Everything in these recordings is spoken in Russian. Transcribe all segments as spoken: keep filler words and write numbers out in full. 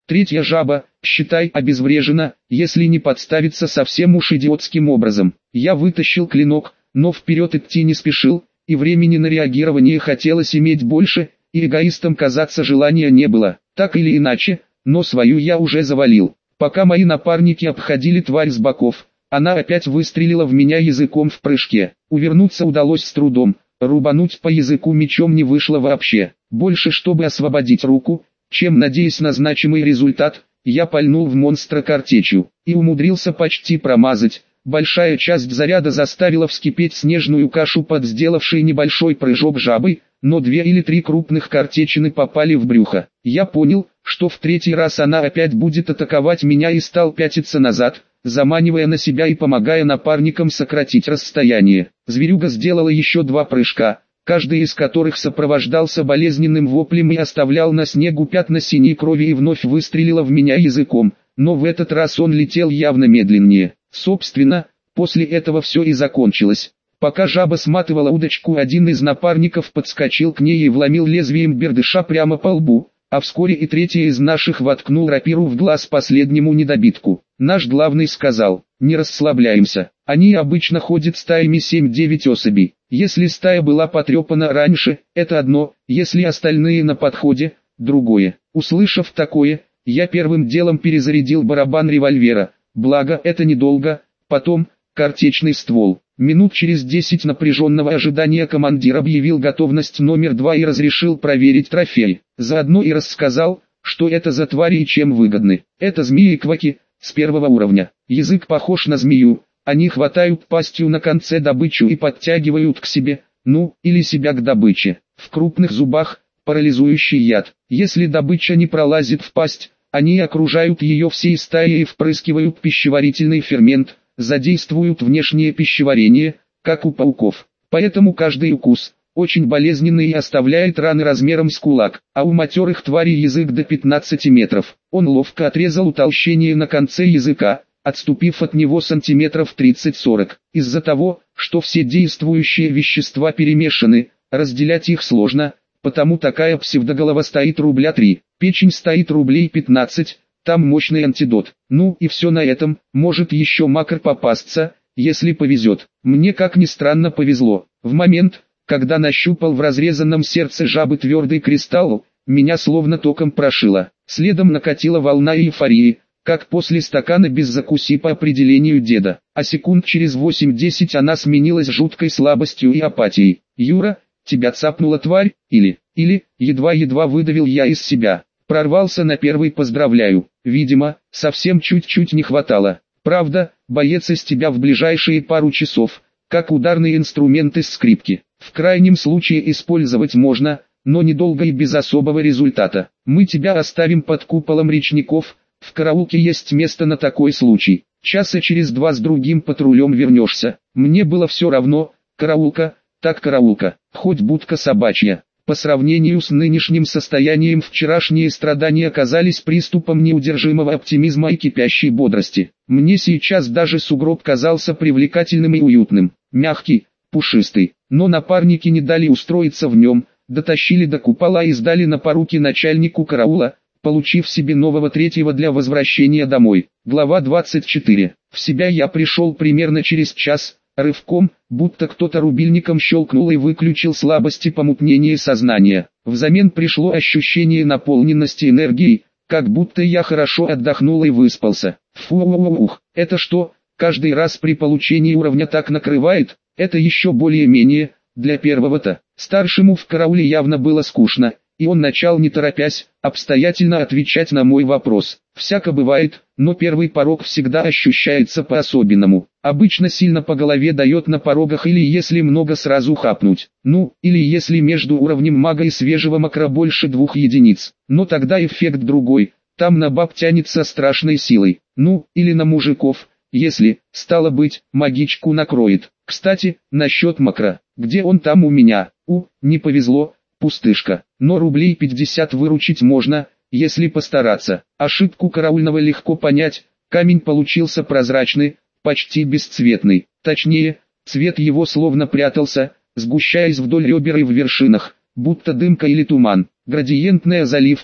Третья жаба, считай, обезврежена, если не подставиться совсем уж идиотским образом. Я вытащил клинок, но вперед идти не спешил, и времени на реагирование хотелось иметь больше, и эгоистом казаться желания не было. Так или иначе, но свою я уже завалил. Пока мои напарники обходили тварь с боков, она опять выстрелила в меня языком в прыжке. Увернуться удалось с трудом, рубануть по языку мечом не вышло вообще. Больше чтобы освободить руку, чем надеясь на значимый результат, я пальнул в монстра картечью, и умудрился почти промазать. Большая часть заряда заставила вскипеть снежную кашу под сделавшей небольшой прыжок жабы, но две или три крупных картечины попали в брюхо. Я понял, что в третий раз она опять будет атаковать меня, и стал пятиться назад, заманивая на себя и помогая напарникам сократить расстояние. Зверюга сделала еще два прыжка, каждый из которых сопровождался болезненным воплем и оставлял на снегу пятна синей крови, и вновь выстрелила в меня языком, но в этот раз он летел явно медленнее. Собственно, после этого все и закончилось. Пока жаба сматывала удочку, один из напарников подскочил к ней и вломил лезвием бердыша прямо по лбу, а вскоре и третий из наших воткнул рапиру в глаз последнему недобитку. Наш главный сказал: «Не расслабляемся, они обычно ходят стаями семь-девять особей. Если стая была потрепана раньше, это одно, если остальные на подходе, другое». Услышав такое, я первым делом перезарядил барабан револьвера, благо это недолго, потом картечный ствол. Минут через десять напряженного ожидания командир объявил готовность номер два и разрешил проверить трофей. Заодно и рассказал, что это за твари и чем выгодны. Это змеи-кваки, с первого уровня. Язык похож на змею, они хватают пастью на конце добычу и подтягивают к себе, ну, или себя к добыче. В крупных зубах парализующий яд. Если добыча не пролазит в пасть, они окружают ее всей стаей и впрыскивают пищеварительный фермент, задействуют внешнее пищеварение, как у пауков. Поэтому каждый укус очень болезненный и оставляет раны размером с кулак, а у матерых тварей язык до пятнадцати метров. Он ловко отрезал утолщение на конце языка, отступив от него сантиметров тридцать-сорок. Из-за того, что все действующие вещества перемешаны, разделять их сложно, потому такая псевдоголова стоит рубля три, печень стоит рублей пятнадцать, там мощный антидот. Ну и все на этом, может еще макар попасться, если повезет. Мне, как ни странно, повезло. В момент, когда нащупал в разрезанном сердце жабы твердый кристалл, меня словно током прошило. Следом накатила волна эйфории, как после стакана без закуси по определению деда. А секунд через восемь-десять она сменилась жуткой слабостью и апатией. «Юра, тебя цапнула тварь, или, или, едва-едва выдавил я из себя. Прорвался на первый, поздравляю. Видимо, совсем чуть-чуть не хватало. Правда, боец из тебя в ближайшие пару часов, как ударный инструмент из скрипки. В крайнем случае использовать можно, но недолго и без особого результата. Мы тебя оставим под куполом речников, в караулке есть место на такой случай. Часа через два с другим патрулем вернешься. Мне было все равно, караулка, так караулка, хоть будка собачья». По сравнению с нынешним состоянием вчерашние страдания казались приступом неудержимого оптимизма и кипящей бодрости. Мне сейчас даже сугроб казался привлекательным и уютным, мягкий, пушистый, но напарники не дали устроиться в нем, дотащили до купола и сдали на поруки начальнику караула, получив себе нового третьего для возвращения домой. Глава двадцать четыре. В себя я пришел примерно через час. Рывком, будто кто-то рубильником щелкнул и выключил слабости помутнения сознания. Взамен пришло ощущение наполненности энергией, как будто я хорошо отдохнул и выспался. Фу-ух, это что, каждый раз при получении уровня так накрывает? Это еще более-менее, для первого-то. Старшему в карауле явно было скучно, и он начал не торопясь, обстоятельно отвечать на мой вопрос. Всяко бывает, но первый порог всегда ощущается по-особенному. Обычно сильно по голове дает на порогах, или если много сразу хапнуть. Ну, или если между уровнем мага и свежего макра больше двух единиц. Но тогда эффект другой, там на баб тянется страшной силой. Ну, или на мужиков, если, стало быть, магичку накроет. Кстати, насчет макра, где он там у меня? У, не повезло, пустышка. Но рублей пятьдесят выручить можно, если постараться. Ошибку караульного легко понять, камень получился прозрачный, почти бесцветный. Точнее, цвет его словно прятался, сгущаясь вдоль ребер и в вершинах, будто дымка или туман. Градиентная заливка,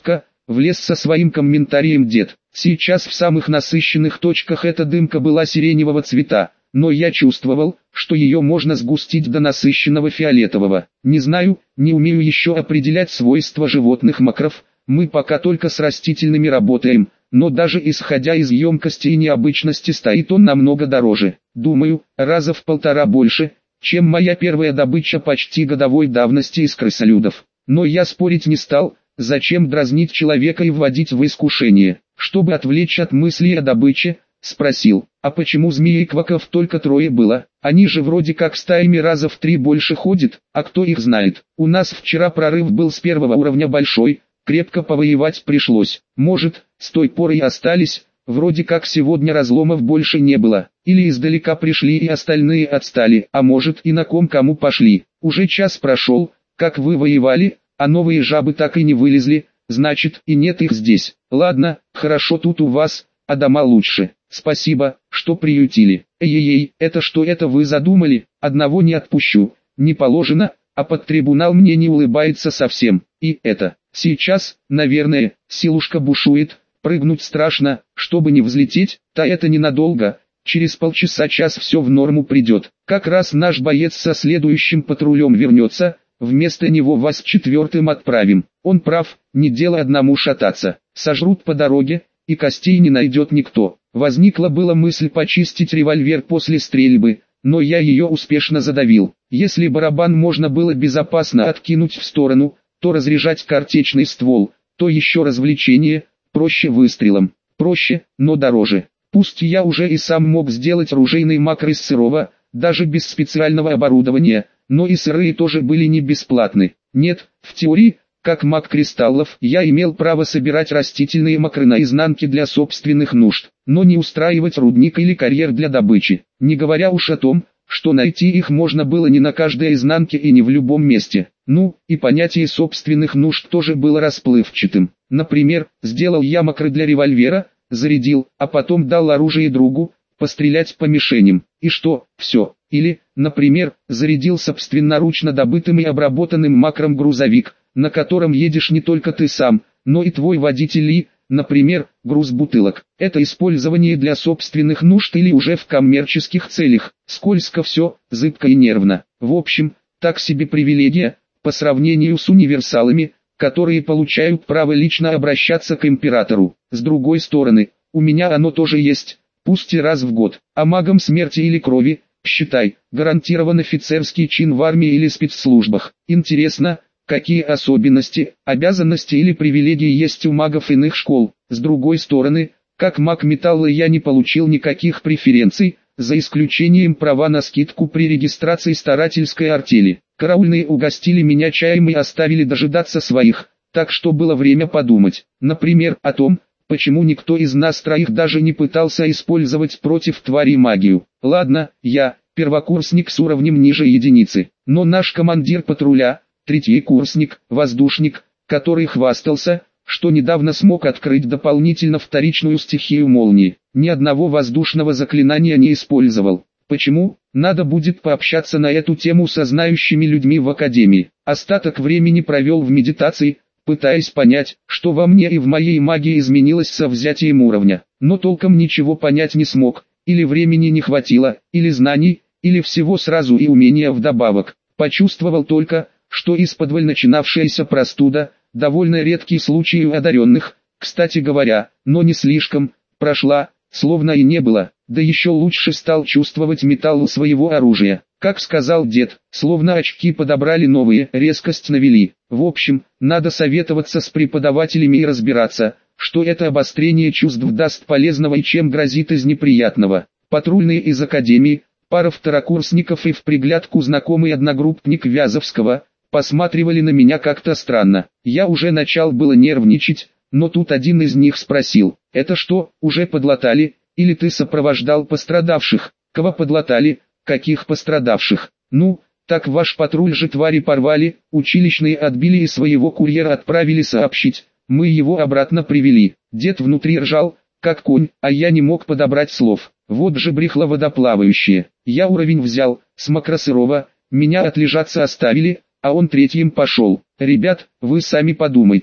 влез со своим комментарием дед. Сейчас в самых насыщенных точках эта дымка была сиреневого цвета, но я чувствовал, что ее можно сгустить до насыщенного фиолетового. Не знаю, не умею еще определять свойства животных макров, мы пока только с растительными работаем, но даже исходя из емкости и необычности стоит он намного дороже. Думаю, раза в полтора больше, чем моя первая добыча почти годовой давности из крысолюдов. Но я спорить не стал, зачем дразнить человека и вводить в искушение. Чтобы отвлечь от мыслей о добыче, спросил, а почему змеи-кваков только трое было? Они же вроде как стаями раза в три больше ходят, а кто их знает? У нас вчера прорыв был с первого уровня большой, крепко повоевать пришлось. Может, с той поры и остались, вроде как сегодня разломов больше не было. Или издалека пришли и остальные отстали, а может и на ком кому пошли. Уже час прошел, как вы воевали, а новые жабы так и не вылезли, значит и нет их здесь. Ладно, хорошо тут у вас, а дома лучше. Спасибо, что приютили. Эй-эй-эй, это что это вы задумали? Одного не отпущу, не положено, а под трибунал мне не улыбается совсем. И это, сейчас, наверное, силушка бушует, прыгнуть страшно, чтобы не взлететь, та это ненадолго, через полчаса-час все в норму придет. Как раз наш боец со следующим патрулем вернется, вместо него вас четвертым отправим. Он прав, не дело одному шататься, сожрут по дороге, и костей не найдет никто. Возникла была мысль почистить револьвер после стрельбы, но я ее успешно задавил. Если барабан можно было безопасно откинуть в сторону, то разряжать картечный ствол, то еще развлечение, проще выстрелом. Проще, но дороже. Пусть я уже и сам мог сделать ружейный макро из сырого, даже без специального оборудования, но и сырые тоже были не бесплатны. Нет, в теории, как маг кристаллов, я имел право собирать растительные макры на изнанке для собственных нужд, но не устраивать рудник или карьер для добычи, не говоря уж о том, что найти их можно было не на каждой изнанке и не в любом месте. Ну, и понятие собственных нужд тоже было расплывчатым. Например, сделал я макры для револьвера, зарядил, а потом дал оружие другу, пострелять по мишеням. И что, все. Или, например, зарядил собственноручно добытым и обработанным макром грузовик, на котором едешь не только ты сам, но и твой водитель и, например, груз бутылок. Это использование для собственных нужд или уже в коммерческих целях. Скользко все, зыбко и нервно. В общем, так себе привилегия, по сравнению с универсалами, которые получают право лично обращаться к императору. С другой стороны, у меня оно тоже есть, пусть и раз в год. А магам смерти или крови, считай, гарантирован офицерский чин в армии или спецслужбах. Интересно, какие особенности, обязанности или привилегии есть у магов иных школ. С другой стороны, как маг металла я не получил никаких преференций, за исключением права на скидку при регистрации старательской артели. Караульные угостили меня чаем и оставили дожидаться своих, так что было время подумать, например, о том, почему никто из нас троих даже не пытался использовать против твари магию. Ладно, я, первокурсник с уровнем ниже единицы, но наш командир патруля, третий курсник, воздушник, который хвастался, что недавно смог открыть дополнительно вторичную стихию молнии, ни одного воздушного заклинания не использовал. Почему? Надо будет пообщаться на эту тему со знающими людьми в академии. Остаток времени провел в медитации, пытаясь понять, что во мне и в моей магии изменилось со взятием уровня. Но толком ничего понять не смог, или времени не хватило, или знаний, или всего сразу и умения вдобавок. Почувствовал только, что исподволь начинавшаяся простуда, довольно редкий случай у одаренных, кстати говоря, но не слишком, прошла, словно и не было, да еще лучше стал чувствовать металл своего оружия. Как сказал дед, словно очки подобрали новые, резкость навели. В общем, надо советоваться с преподавателями и разбираться, что это обострение чувств даст полезного и чем грозит из неприятного. Патрульные из академии, пара второкурсников и в приглядку знакомый одногруппник Вязовского, посматривали на меня как-то странно. Я уже начал было нервничать, но тут один из них спросил: «Это что, уже подлатали, или ты сопровождал пострадавших?» «Кого подлатали? Каких пострадавших?» «Ну, так ваш патруль же твари порвали, училищные отбили и своего курьера отправили сообщить, мы его обратно привели». Дед внутри ржал, как конь, а я не мог подобрать слов. Вот же брехло водоплавающее. Я уровень взял, с макросырого, меня отлежаться оставили, а он третьим пошел. Ребят, вы сами подумайте,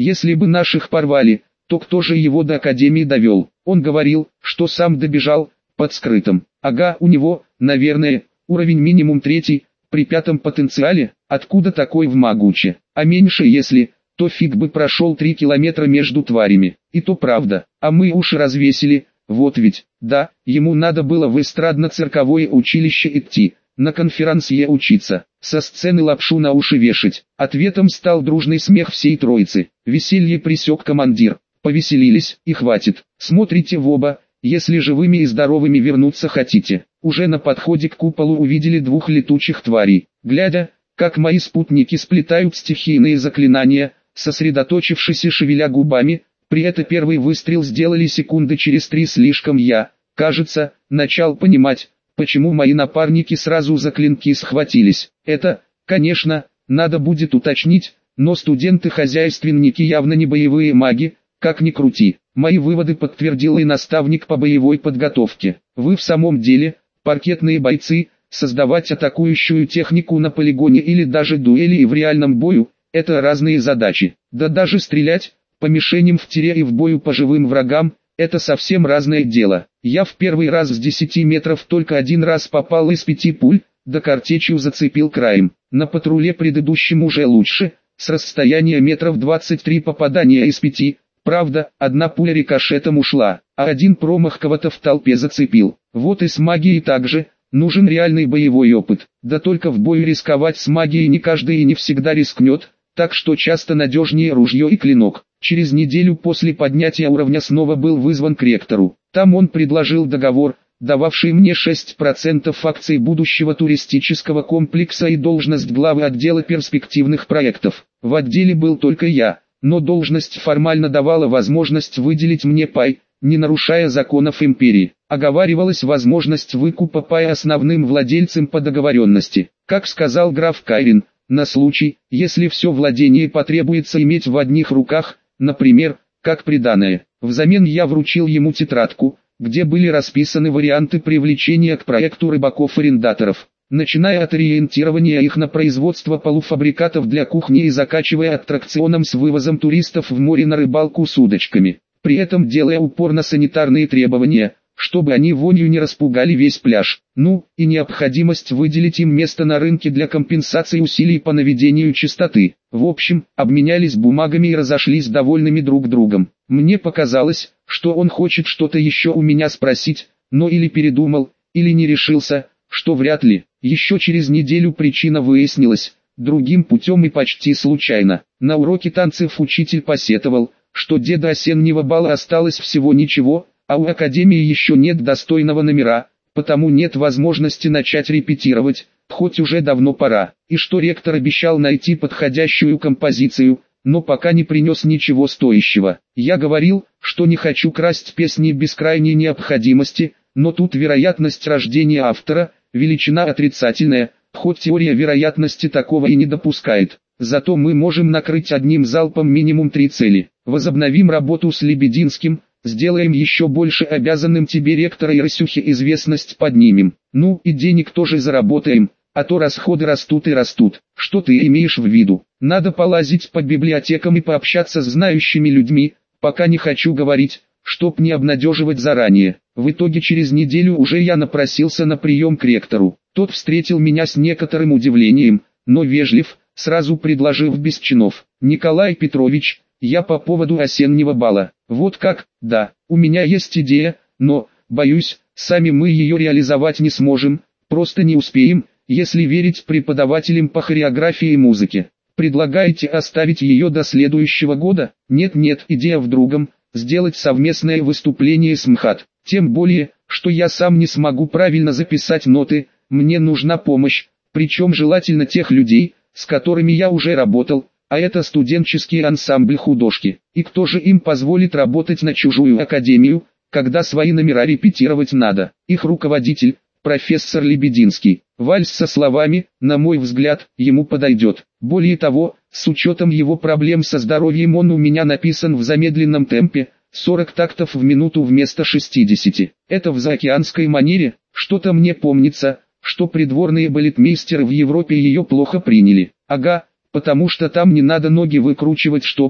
Если бы наших порвали, то кто же его до академии довел? Он говорил, что сам добежал, под скрытым. Ага, у него, наверное, уровень минимум третий, при пятом потенциале, откуда такой в Магуче? А меньше если, то фиг бы прошел три километра между тварями. И то правда, а мы уши развесили, вот ведь, да, ему надо было в эстрадно-цирковое училище идти, на конферансье учиться, со сцены лапшу на уши вешать. Ответом стал дружный смех всей троицы. Веселье пресек командир. Повеселились, и хватит. Смотрите в оба, если живыми и здоровыми вернуться хотите. Уже на подходе к куполу увидели двух летучих тварей. Глядя, как мои спутники сплетают стихийные заклинания, сосредоточившись и шевеля губами, при этом первый выстрел сделали секунды через три слишком я, кажется, начал понимать, почему мои напарники сразу за клинки схватились. Это, конечно, надо будет уточнить, но студенты-хозяйственники явно не боевые маги, как ни крути. Мои выводы подтвердил и наставник по боевой подготовке. Вы в самом деле, паркетные бойцы, создавать атакующую технику на полигоне или даже дуэли и в реальном бою, это разные задачи. Да даже стрелять, по мишеням в тире и в бою по живым врагам, это совсем разное дело. Я в первый раз с десяти метров только один раз попал из пяти пуль, да картечью зацепил краем. На патруле предыдущем уже лучше, с расстояния метров двадцать три попадания из пяти. Правда, одна пуля рикошетом ушла, а один промах кого-то в толпе зацепил. Вот и с магией также, нужен реальный боевой опыт. Да только в бою рисковать с магией не каждый и не всегда рискнет, так что часто надежнее ружье и клинок. Через неделю после поднятия уровня снова был вызван к ректору. Там он предложил договор, дававший мне шесть процентов акций будущего туристического комплекса и должность главы отдела перспективных проектов. В отделе был только я, но должность формально давала возможность выделить мне пай, не нарушая законов империи. Оговаривалась возможность выкупа пая основным владельцем по договоренности. Как сказал граф Кайрин, на случай, если все владение потребуется иметь в одних руках, например, как приданое. Взамен я вручил ему тетрадку, где были расписаны варианты привлечения к проекту рыбаков-арендаторов, начиная от ориентирования их на производство полуфабрикатов для кухни и заканчивая аттракционом с вывозом туристов в море на рыбалку с удочками, при этом делая упор на санитарные требования, чтобы они вонью не распугали весь пляж. Ну, и необходимость выделить им место на рынке для компенсации усилий по наведению чистоты. В общем, обменялись бумагами и разошлись довольными друг другом. Мне показалось, что он хочет что-то еще у меня спросить, но или передумал, или не решился, что вряд ли. Еще через неделю причина выяснилась, другим путем и почти случайно. На уроке танцев учитель посетовал, что деда осеннего бала осталось всего ничего, а у академии еще нет достойного номера, потому нет возможности начать репетировать, хоть уже давно пора, и что ректор обещал найти подходящую композицию, но пока не принес ничего стоящего. Я говорил, что не хочу красть песни без крайней необходимости, но тут вероятность рождения автора, величина отрицательная, хоть теория вероятности такого и не допускает. Зато мы можем накрыть одним залпом минимум три цели. Возобновим работу с Лебединским, сделаем еще больше обязанным тебе ректора и Рысюхе известность поднимем. Ну и денег тоже заработаем, а то расходы растут и растут. Что ты имеешь в виду? Надо полазить по библиотекам и пообщаться с знающими людьми, пока не хочу говорить, чтоб не обнадеживать заранее. В итоге через неделю уже я напросился на прием к ректору. Тот встретил меня с некоторым удивлением, но вежлив, сразу предложив без чинов. Николай Петрович, я по поводу осеннего бала. Вот как? Да, у меня есть идея, но, боюсь, сами мы ее реализовать не сможем, просто не успеем, если верить преподавателям по хореографии и музыке. Предлагаете оставить ее до следующего года? Нет-нет, идея в другом, сделать совместное выступление с МХАТ. Тем более, что я сам не смогу правильно записать ноты, мне нужна помощь, причем желательно тех людей, с которыми я уже работал, а это студенческий ансамбль художки. И кто же им позволит работать на чужую академию, когда свои номера репетировать надо? Их руководитель, профессор Лебединский. Вальс со словами, на мой взгляд, ему подойдет. Более того, с учетом его проблем со здоровьем он у меня написан в замедленном темпе, сорок тактов в минуту вместо шестидесяти. Это в заокеанской манере, что-то мне помнится, что придворные балетмейстеры в Европе ее плохо приняли. Ага, потому что там не надо ноги выкручивать штопором,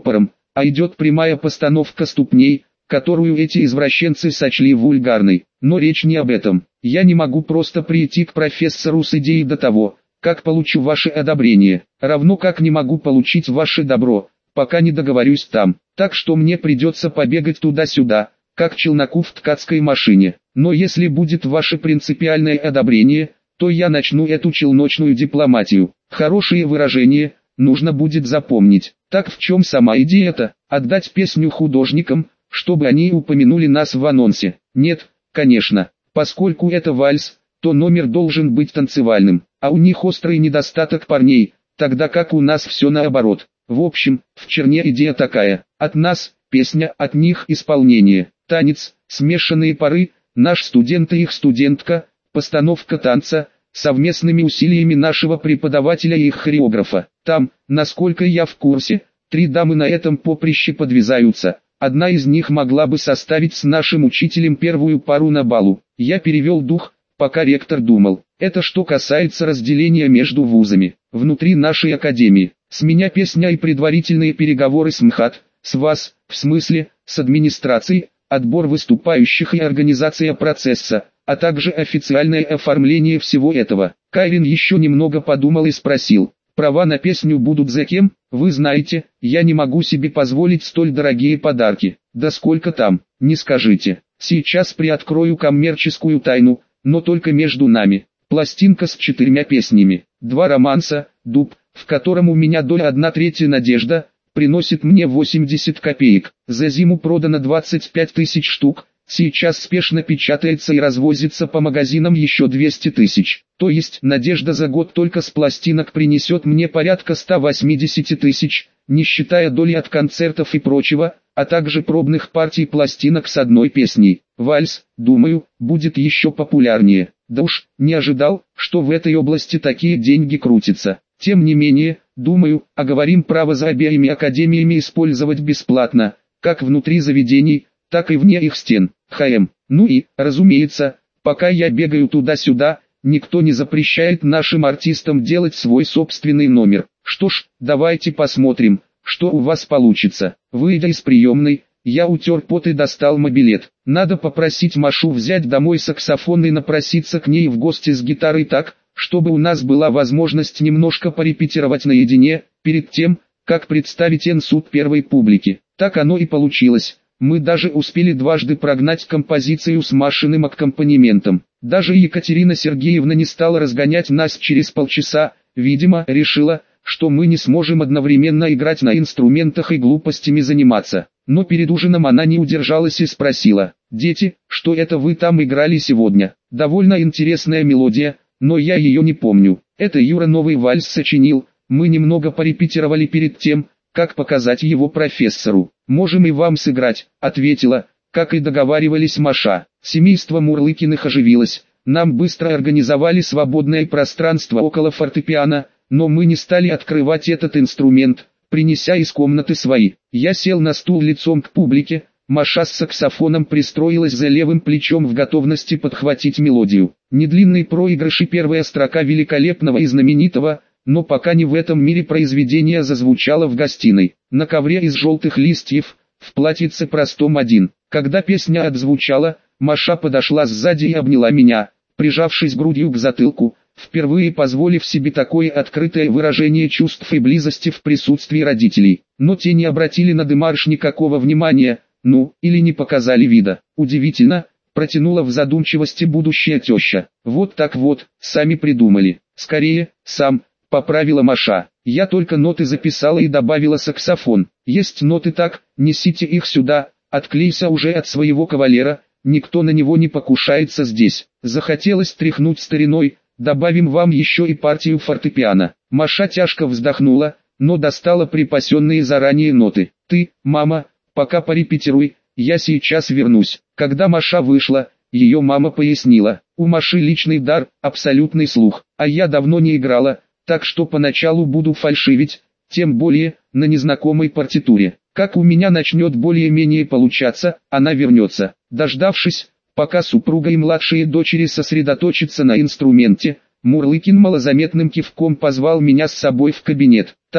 а идет прямая постановка ступней, которую эти извращенцы сочли вульгарной. Но речь не об этом. Я не могу просто прийти к профессору с идеей до того, как получу ваше одобрение, равно как не могу получить ваше добро, пока не договорюсь там. Так что мне придется побегать туда-сюда, как челноку в ткацкой машине. Но если будет ваше принципиальное одобрение, то я начну эту челночную дипломатию. Хорошее выражение, нужно будет запомнить. Так в чем сама идея-то? Отдать песню художникам, чтобы они упомянули нас в анонсе? Нет, конечно. Поскольку это вальс, то номер должен быть танцевальным, а у них острый недостаток парней, тогда как у нас все наоборот. В общем, в черне идея такая: от нас песня, от них исполнение, танец, смешанные пары, наш студент и их студентка, постановка танца, совместными усилиями нашего преподавателя и их хореографа. Там, насколько я в курсе, три дамы на этом поприще подвязаются. Одна из них могла бы составить с нашим учителем первую пару на балу. Я перевел дух, пока ректор думал. Это что касается разделения между вузами. Внутри нашей академии, с меня песня и предварительные переговоры с МХАТ, с вас, в смысле, с администрацией, отбор выступающих и организация процесса, а также официальное оформление всего этого. Кайрин еще немного подумал и спросил: права на песню будут за кем? Вы знаете, я не могу себе позволить столь дорогие подарки. Да сколько там, не скажите. Сейчас приоткрою коммерческую тайну, но только между нами. Пластинка с четырьмя песнями, два романса, «Дуб», в котором у меня доля одна третья надежда, приносит мне восемьдесят копеек. За зиму продано двадцать пять тысяч штук, сейчас спешно печатается и развозится по магазинам еще двести тысяч. То есть надежда за год только с пластинок принесет мне порядка ста восьмидесяти тысяч, не считая доли от концертов и прочего, а также пробных партий пластинок с одной песней. Вальс, думаю, будет еще популярнее. Да уж, не ожидал, что в этой области такие деньги крутятся. Тем не менее, думаю, оговорим право за обеими академиями использовать бесплатно, как внутри заведений, так и вне их стен. ХМ. Ну и, разумеется, пока я бегаю туда-сюда, никто не запрещает нашим артистам делать свой собственный номер. Что ж, давайте посмотрим, что у вас получится. Выйдя из приемной, я утер пот и достал мобилет. Надо попросить Машу взять домой саксофон и напроситься к ней в гости с гитарой так, чтобы у нас была возможность немножко порепетировать наедине, перед тем, как представить энсуд первой публике. Так оно и получилось. Мы даже успели дважды прогнать композицию с Машиным аккомпанементом. Даже Екатерина Сергеевна не стала разгонять нас через полчаса, видимо, решила, что мы не сможем одновременно играть на инструментах и глупостями заниматься. Но перед ужином она не удержалась и спросила: «Дети, что это вы там играли сегодня? Довольно интересная мелодия, но я ее не помню. Это Юра новый вальс сочинил, мы немного порепетировали перед тем, как показать его профессору. Можем и вам сыграть», — ответила, как и договаривались Маша. Семейство Мурлыкиных оживилось, нам быстро организовали свободное пространство около фортепиано, но мы не стали открывать этот инструмент, принеся из комнаты свои. Я сел на стул лицом к публике, Маша с саксофоном пристроилась за левым плечом в готовности подхватить мелодию. Недлинный проигрыш и первая строка великолепного и знаменитого, но пока не в этом мире произведения зазвучало в гостиной. На ковре из желтых листьев, в платьице простом один. Когда песня отзвучала, Маша подошла сзади и обняла меня, прижавшись грудью к затылку, впервые позволив себе такое открытое выражение чувств и близости в присутствии родителей. Но те не обратили на демарш никакого внимания, ну, или не показали вида. Удивительно, протянула в задумчивости будущая теща. Вот так вот, сами придумали. Скорее, сам, поправила Маша. Я только ноты записала и добавила саксофон. Есть ноты так, несите их сюда, отклейся уже от своего кавалера, никто на него не покушается здесь. Захотелось тряхнуть стариной, добавим вам еще и партию фортепиано. Маша тяжко вздохнула, но достала припасенные заранее ноты. Ты, мама, пока порепетируй, я сейчас вернусь. Когда Маша вышла, ее мама пояснила: у Маши личный дар, абсолютный слух, а я давно не играла, так что поначалу буду фальшивить, тем более, на незнакомой партитуре. Как у меня начнет более-менее получаться, она вернется. Дождавшись, пока супруга и младшие дочери сосредоточатся на инструменте, Мурлыкин малозаметным кивком позвал меня с собой в кабинет. Там,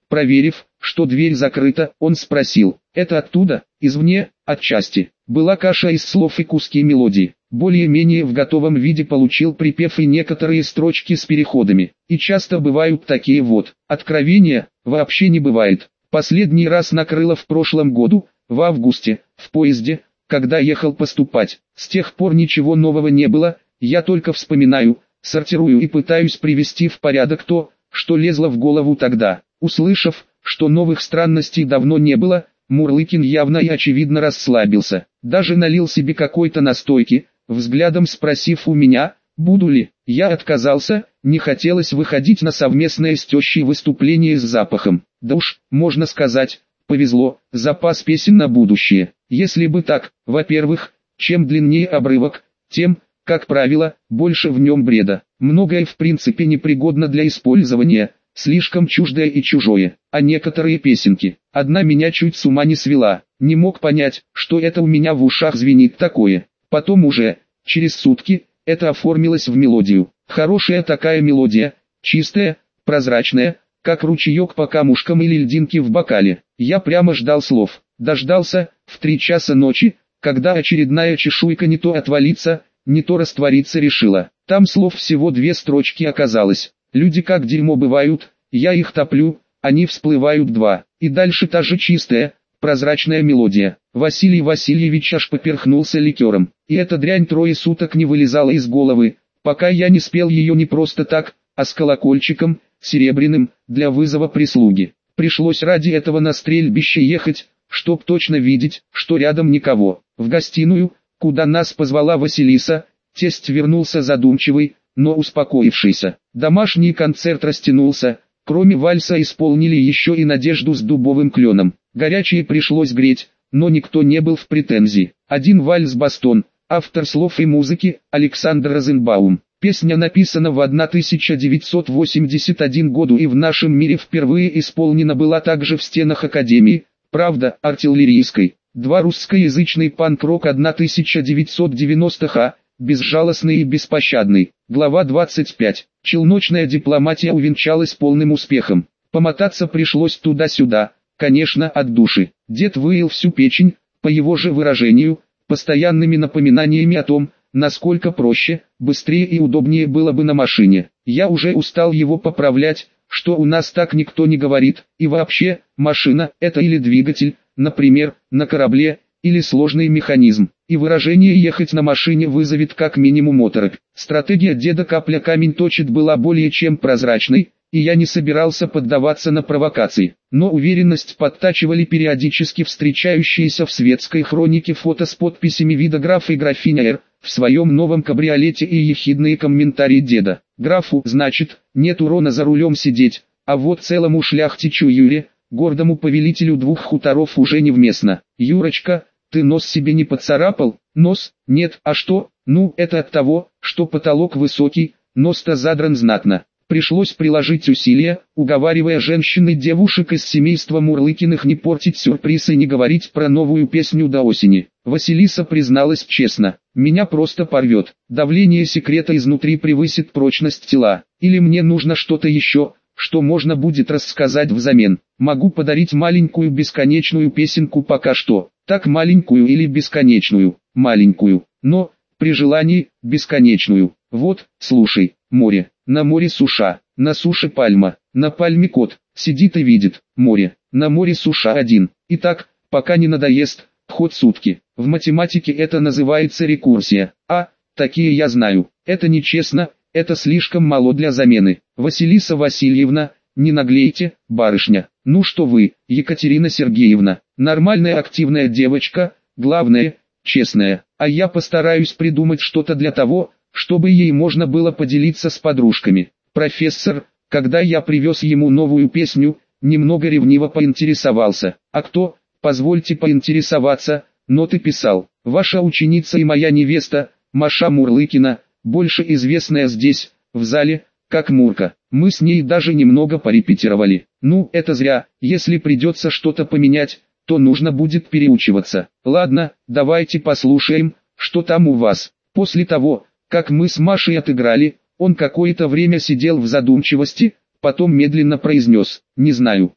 Проверив, что дверь закрыта, он спросил: «Это оттуда?» «Извне, отчасти». Была каша из слов и куски мелодии. Более-менее в готовом виде получил припев и некоторые строчки с переходами. И часто бывают такие вот. Откровения вообще не бывает. Последний раз накрыло в прошлом году, в августе, в поезде, когда ехал поступать. С тех пор ничего нового не было, я только вспоминаю, сортирую и пытаюсь привести в порядок то, что лезло в голову тогда. Услышав, что новых странностей давно не было, Мурлыкин явно и очевидно расслабился. Даже налил себе какой-то настойки, взглядом спросив у меня, буду ли. Я отказался, не хотелось выходить на совместное с тещей выступление с запахом. Да уж, можно сказать, повезло, запас песен на будущее. Если бы так, во-первых, чем длиннее обрывок, тем, как правило, больше в нем бреда. Многое в принципе непригодно для использования, слишком чуждое и чужое. А некоторые песенки, одна меня чуть с ума не свела, не мог понять, что это у меня в ушах звенит такое. Потом уже, через сутки, это оформилось в мелодию. Хорошая такая мелодия, чистая, прозрачная, как ручеек по камушкам или льдинки в бокале. Я прямо ждал слов. Дождался, в три часа ночи, когда очередная чешуйка не то отвалиться, не то раствориться решила. Там слов всего две строчки оказалось. Люди как дерьмо бывают, я их топлю, они всплывают два. И дальше та же чистая, прозрачная мелодия. Василий Васильевич аж поперхнулся ликером. И эта дрянь трое суток не вылезала из головы, пока я не спел ее не просто так, а с колокольчиком, серебряным, для вызова прислуги. Пришлось ради этого на стрельбище ехать, чтоб точно видеть, что рядом никого. В гостиную, куда нас позвала Василиса, тесть вернулся задумчивый, но успокоившийся. Домашний концерт растянулся, кроме вальса исполнили еще и «Надежду» с дубовым кленом. Горячее пришлось греть, но никто не был в претензии. Один вальс-бастон, автор слов и музыки, Александр Розенбаум. Песня написана в тысяча девятьсот восемьдесят первом году и в нашем мире впервые исполнена была также в стенах Академии, правда, артиллерийской. Два русскоязычный панк-рок тысяча девятьсот девяностых, безжалостный и беспощадный. Глава двадцать пять. Челночная дипломатия увенчалась полным успехом. Помотаться пришлось туда-сюда, конечно, от души. Дед выел всю печень, по его же выражению, постоянными напоминаниями о том, насколько проще, быстрее и удобнее было бы на машине. Я уже устал его поправлять, что у нас так никто не говорит, и вообще, машина – это или двигатель, например, на корабле, или сложный механизм, и выражение «ехать на машине» вызовет как минимум оторопь. Стратегия деда «капля камень точит» была более чем прозрачной, и я не собирался поддаваться на провокации. Но уверенность подтачивали периодически встречающиеся в светской хронике фото с подписями вида графа и графиня Р. в своем новом кабриолете и ехидные комментарии деда. Графу, значит, нет урона за рулем сидеть, а вот целому шляхтичу Юре, гордому повелителю двух хуторов, уже невместно. Юрочка, ты нос себе не поцарапал? Нос? Нет, а что? Ну, это от того, что потолок высокий, нос-то задран знатно. Пришлось приложить усилия, уговаривая женщин и девушек из семейства Мурлыкиных не портить сюрприз и не говорить про новую песню до осени. Василиса призналась честно: меня просто порвет. Давление секрета изнутри превысит прочность тела. Или мне нужно что-то еще, что можно будет рассказать взамен. Могу подарить маленькую бесконечную песенку пока что. Так маленькую или бесконечную? Маленькую. Но, при желании, бесконечную. Вот, слушай. Море. На море суша. На суше пальма. На пальме кот. Сидит и видит. Море. На море суша один. Итак, пока не надоест, ход сутки. В математике это называется рекурсия. А, такие я знаю. Это нечестно, это слишком мало для замены. Василиса Васильевна, не наглейте, барышня. Ну что вы, Екатерина Сергеевна, нормальная активная девочка, главное, честная. А я постараюсь придумать что-то для того, чтобы ей можно было поделиться с подружками. Профессор, когда я привез ему новую песню, немного ревниво поинтересовался. А кто, позвольте поинтересоваться, ноты писал? Ваша ученица и моя невеста, Маша Мурлыкина, больше известная здесь, в зале, как Мурка. Мы с ней даже немного порепетировали. Ну, это зря, если придется что-то поменять, то нужно будет переучиваться. Ладно, давайте послушаем, что там у вас. После того, как мы с Машей отыграли, он какое-то время сидел в задумчивости, потом медленно произнес: «Не знаю,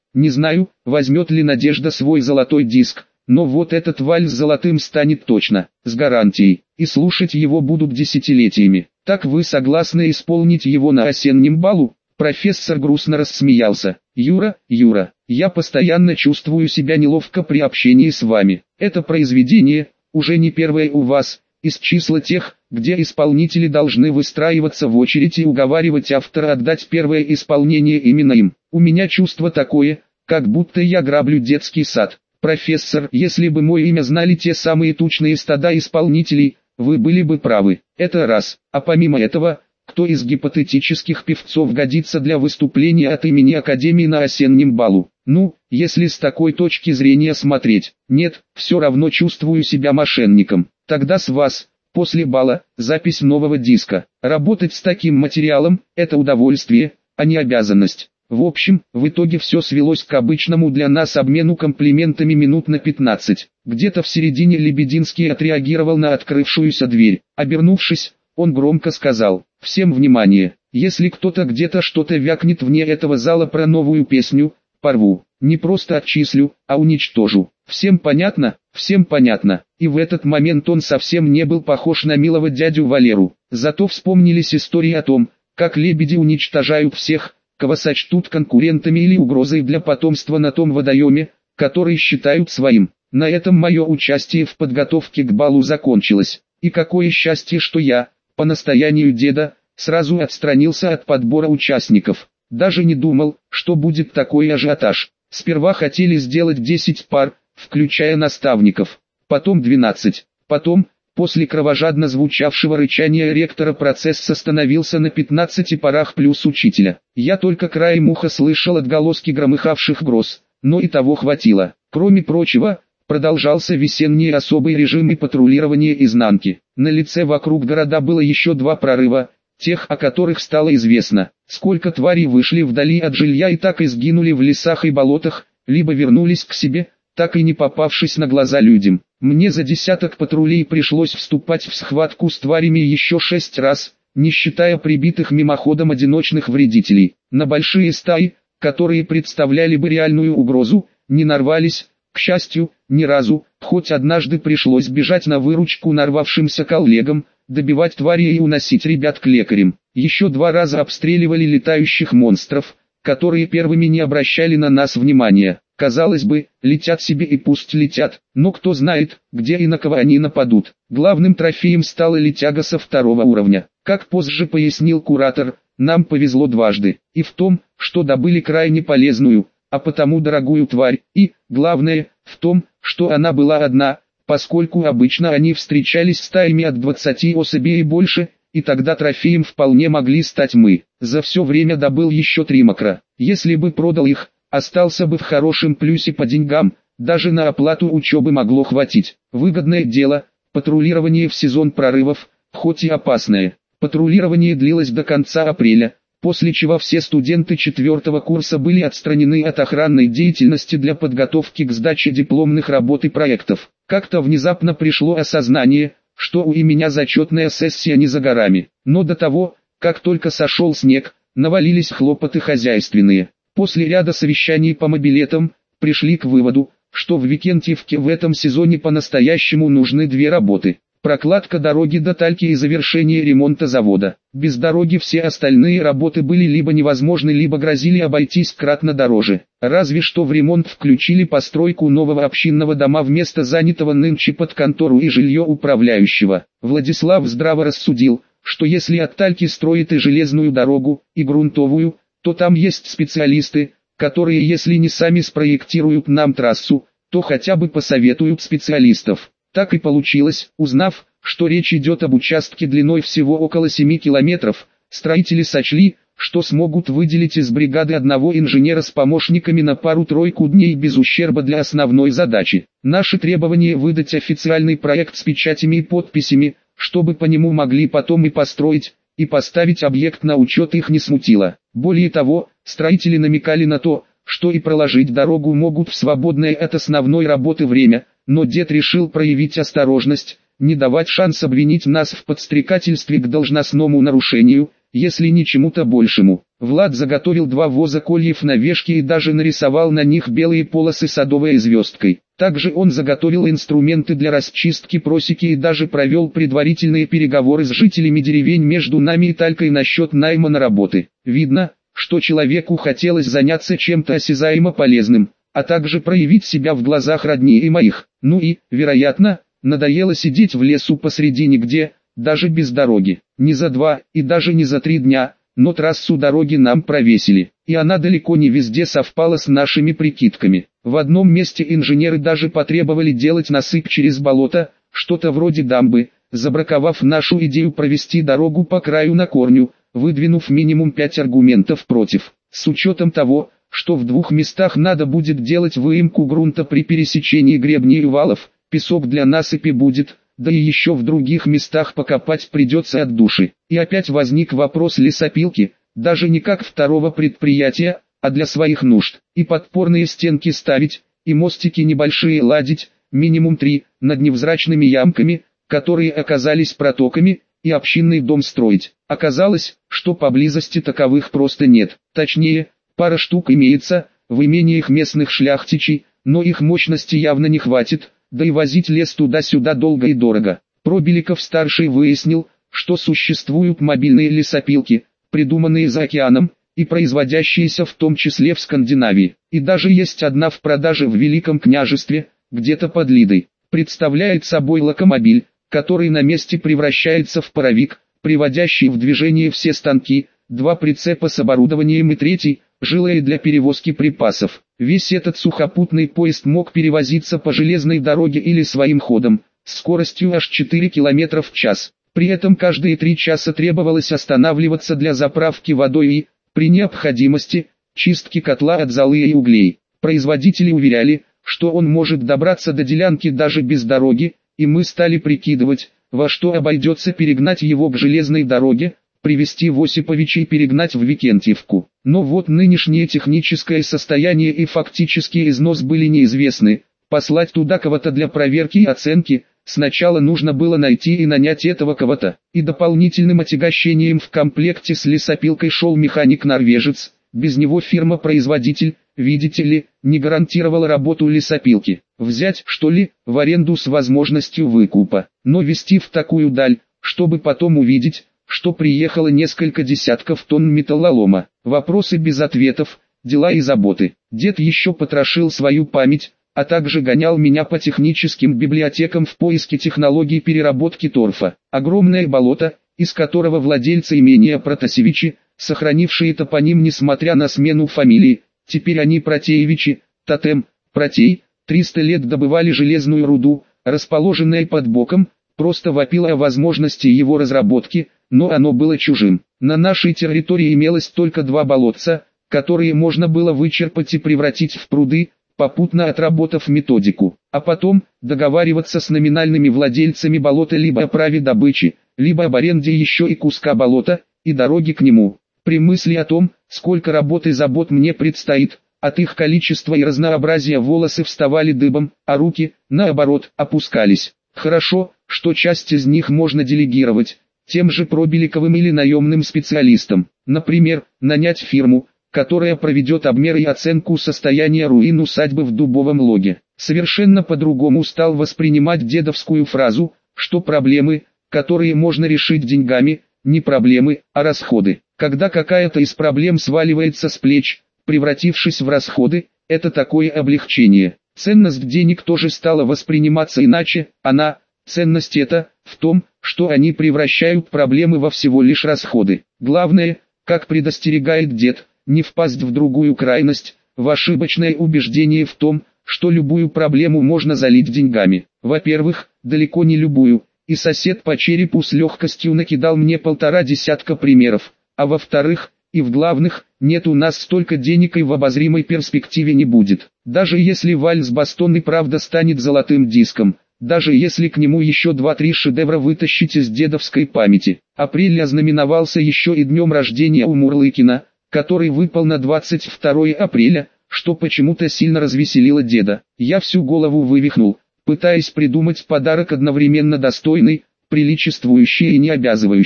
Не знаю, возьмет ли Надежда свой золотой диск, но вот этот вальс золотым станет точно, с гарантией, и слушать его будут десятилетиями. Так вы согласны исполнить его на осеннем балу? Профессор грустно рассмеялся. Юра, Юра, я постоянно чувствую себя неловко при общении с вами. Это произведение, уже не первое у вас, из числа тех, где исполнители должны выстраиваться в очередь и уговаривать автора отдать первое исполнение именно им. У меня чувство такое, как будто я граблю детский сад. Профессор, если бы мое имя знали те самые тучные стада исполнителей, вы были бы правы. Это раз. А помимо этого, кто из гипотетических певцов годится для выступления от имени Академии на осеннем балу? Ну, если с такой точки зрения смотреть, нет, все равно чувствую себя мошенником. Тогда с вас, после бала, запись нового диска. Работать с таким материалом – это удовольствие, а не обязанность. В общем, в итоге все свелось к обычному для нас обмену комплиментами минут на пятнадцать. Где-то в середине Лебединский отреагировал на открывшуюся дверь. Обернувшись, он громко сказал: «Всем внимание, если кто-то где-то что-то вякнет вне этого зала про новую песню, порву, не просто отчислю, а уничтожу». Всем понятно? Всем понятно. И в этот момент он совсем не был похож на милого дядю Валеру. Зато вспомнились истории о том, как лебеди уничтожают всех, кого сочтут конкурентами или угрозой для потомства на том водоеме, который считают своим. На этом мое участие в подготовке к балу закончилось. И какое счастье, что я, по настоянию деда, сразу отстранился от подбора участников. Даже не думал, что будет такой ажиотаж. Сперва хотели сделать десять пар, включая наставников, потом двенадцать, потом, после кровожадно звучавшего рычания ректора, процесс остановился на пятнадцати парах плюс учителя. Я только краем уха слышал отголоски громыхавших гроз, но и того хватило. Кроме прочего, продолжался весенний особый режим и патрулирование изнанки. На лице вокруг города было еще два прорыва, тех, о которых стало известно. Сколько тварей вышли вдали от жилья и так и сгинули в лесах и болотах, либо вернулись к себе, так и не попавшись на глаза людям. Мне за десяток патрулей пришлось вступать в схватку с тварями еще шесть раз, не считая прибитых мимоходом одиночных вредителей. На большие стаи, которые представляли бы реальную угрозу, не нарвались, к счастью, ни разу, хоть однажды пришлось бежать на выручку нарвавшимся коллегам, добивать тварей и уносить ребят к лекарям. Еще два раза обстреливали летающих монстров, которые первыми не обращали на нас внимания. Казалось бы, летят себе и пусть летят, но кто знает, где и на кого они нападут. Главным трофеем стала летяга со второго уровня. Как позже пояснил куратор, нам повезло дважды. И в том, что добыли крайне полезную, а потому дорогую тварь, и, главное, в том, что она была одна, поскольку обычно они встречались стаями от двадцати особей и больше, и тогда трофеем вполне могли стать мы. За все время добыл еще три макра. Если бы продал их, остался бы в хорошем плюсе по деньгам, даже на оплату учебы могло хватить. Выгодное дело, патрулирование в сезон прорывов, хоть и опасное. Патрулирование длилось до конца апреля, после чего все студенты четвертого курса были отстранены от охранной деятельности для подготовки к сдаче дипломных работ и проектов. Как-то внезапно пришло осознание, что у и меня зачетная сессия не за горами. Но до того, как только сошел снег, навалились хлопоты хозяйственные. После ряда совещаний по мобилетам, пришли к выводу, что в Викентьевке в этом сезоне по-настоящему нужны две работы. Прокладка дороги до Тальки и завершение ремонта завода. Без дороги все остальные работы были либо невозможны, либо грозили обойтись кратно дороже. Разве что в ремонт включили постройку нового общинного дома вместо занятого нынче под контору и жилье управляющего. Владислав здраво рассудил, что если от Тальки строят и железную дорогу, и грунтовую, то там есть специалисты, которые, если не сами спроектируют нам трассу, то хотя бы посоветуют специалистов. Так и получилось. Узнав, что речь идет об участке длиной всего около семи километров, строители сочли, что смогут выделить из бригады одного инженера с помощниками на пару-тройку дней без ущерба для основной задачи. Наше требование выдать официальный проект с печатями и подписями, чтобы по нему могли потом и построить, и поставить объект на учет, их не смутило. Более того, строители намекали на то, что и проложить дорогу могут в свободное от основной работы время, но дед решил проявить осторожность, не давать шанс обвинить нас в подстрекательстве к должностному нарушению, если не чему-то большему. Влад заготовил два воза кольев на вешке и даже нарисовал на них белые полосы садовой звездкой. Также он заготовил инструменты для расчистки просеки и даже провел предварительные переговоры с жителями деревень между нами и Талькой насчет найма на работы. Видно, что человеку хотелось заняться чем-то осязаемо полезным, а также проявить себя в глазах родни и моих. Ну и, вероятно, надоело сидеть в лесу посреди нигде, даже без дороги. Не за два и даже не за три дня, но трассу дороги нам провесили, и она далеко не везде совпала с нашими прикидками. В одном месте инженеры даже потребовали делать насыпь через болото, что-то вроде дамбы, забраковав нашу идею провести дорогу по краю на корню, выдвинув минимум пять аргументов против. С учетом того, что в двух местах надо будет делать выемку грунта при пересечении гребней и валов, песок для насыпи будет, да и еще в других местах покопать придется от души. И опять возник вопрос лесопилки, даже не как второго предприятия, а для своих нужд. И подпорные стенки ставить, и мостики небольшие ладить, минимум три, над невзрачными ямками, которые оказались протоками, и общинный дом строить. Оказалось, что поблизости таковых просто нет. Точнее, пара штук имеется, в имениях местных шляхтичей, но их мощности явно не хватит, да и возить лес туда-сюда долго и дорого. Пробеликов-старший выяснил, что существуют мобильные лесопилки, придуманные за океаном, и производящиеся в том числе в Скандинавии. И даже есть одна в продаже в Великом княжестве, где-то под Лидой. Представляет собой локомобиль, который на месте превращается в паровик, приводящий в движение все станки, два прицепа с оборудованием и третий, жилой для перевозки припасов. Весь этот сухопутный поезд мог перевозиться по железной дороге или своим ходом, с скоростью аж четыре километра в час. При этом каждые три часа требовалось останавливаться для заправки водой и, при необходимости, чистки котла от золы и углей. Производители уверяли, что он может добраться до делянки даже без дороги, и мы стали прикидывать, во что обойдется перегнать его к железной дороге, привезти в Осиповичи и перегнать в Викентьевку. Но вот нынешнее техническое состояние и фактический износ были неизвестны. Послать туда кого-то для проверки и оценки, сначала нужно было найти и нанять этого кого-то. И дополнительным отягощением в комплекте с лесопилкой шел механик-норвежец. Без него фирма-производитель, видите ли, не гарантировала работу лесопилки. Взять, что ли, в аренду с возможностью выкупа. Но везти в такую даль, чтобы потом увидеть, что приехало несколько десятков тонн металлолома. Вопросы без ответов, дела и заботы. Дед еще потрошил свою память, а также гонял меня по техническим библиотекам в поиске технологий переработки торфа. Огромное болото, из которого владельцы имения Протасевичи, сохранившие топоним несмотря на смену фамилии, теперь они Протеевичи, тотем, Протей, триста лет добывали железную руду, расположенная под боком, просто вопило о возможности его разработки, но оно было чужим. На нашей территории имелось только два болотца, которые можно было вычерпать и превратить в пруды, попутно отработав методику, а потом договариваться с номинальными владельцами болота либо о праве добычи, либо об аренде еще и куска болота, и дороги к нему. При мысли о том, сколько работы и забот мне предстоит, от их количества и разнообразия волосы вставали дыбом, а руки, наоборот, опускались. Хорошо, что часть из них можно делегировать, тем же Пробеликовым или наемным специалистам. Например, нанять фирму, которая проведет обмер и оценку состояния руин усадьбы в Дубовом Логе. Совершенно по-другому стал воспринимать дедовскую фразу, что проблемы, которые можно решить деньгами, не проблемы, а расходы. Когда какая-то из проблем сваливается с плеч, превратившись в расходы, это такое облегчение. Ценность денег тоже стала восприниматься иначе, она, ценность эта, в том, что они превращают проблемы во всего лишь расходы. Главное, как предостерегает дед, не впасть в другую крайность, в ошибочное убеждение в том, что любую проблему можно залить деньгами. Во-первых, далеко не любую, и сосед по черепу с легкостью накидал мне полтора десятка примеров, а во-вторых, и в главных, нет у нас столько денег и в обозримой перспективе не будет. Даже если вальс Бастон и правда станет золотым диском, даже если к нему еще два-три шедевра вытащить из дедовской памяти. Апрель ознаменовался еще и днем рождения у Мурлыкина, который выпал на двадцать второе апреля, что почему-то сильно развеселило деда. Я всю голову вывихнул, пытаясь придумать подарок одновременно достойный, приличествующий и не обязывающий.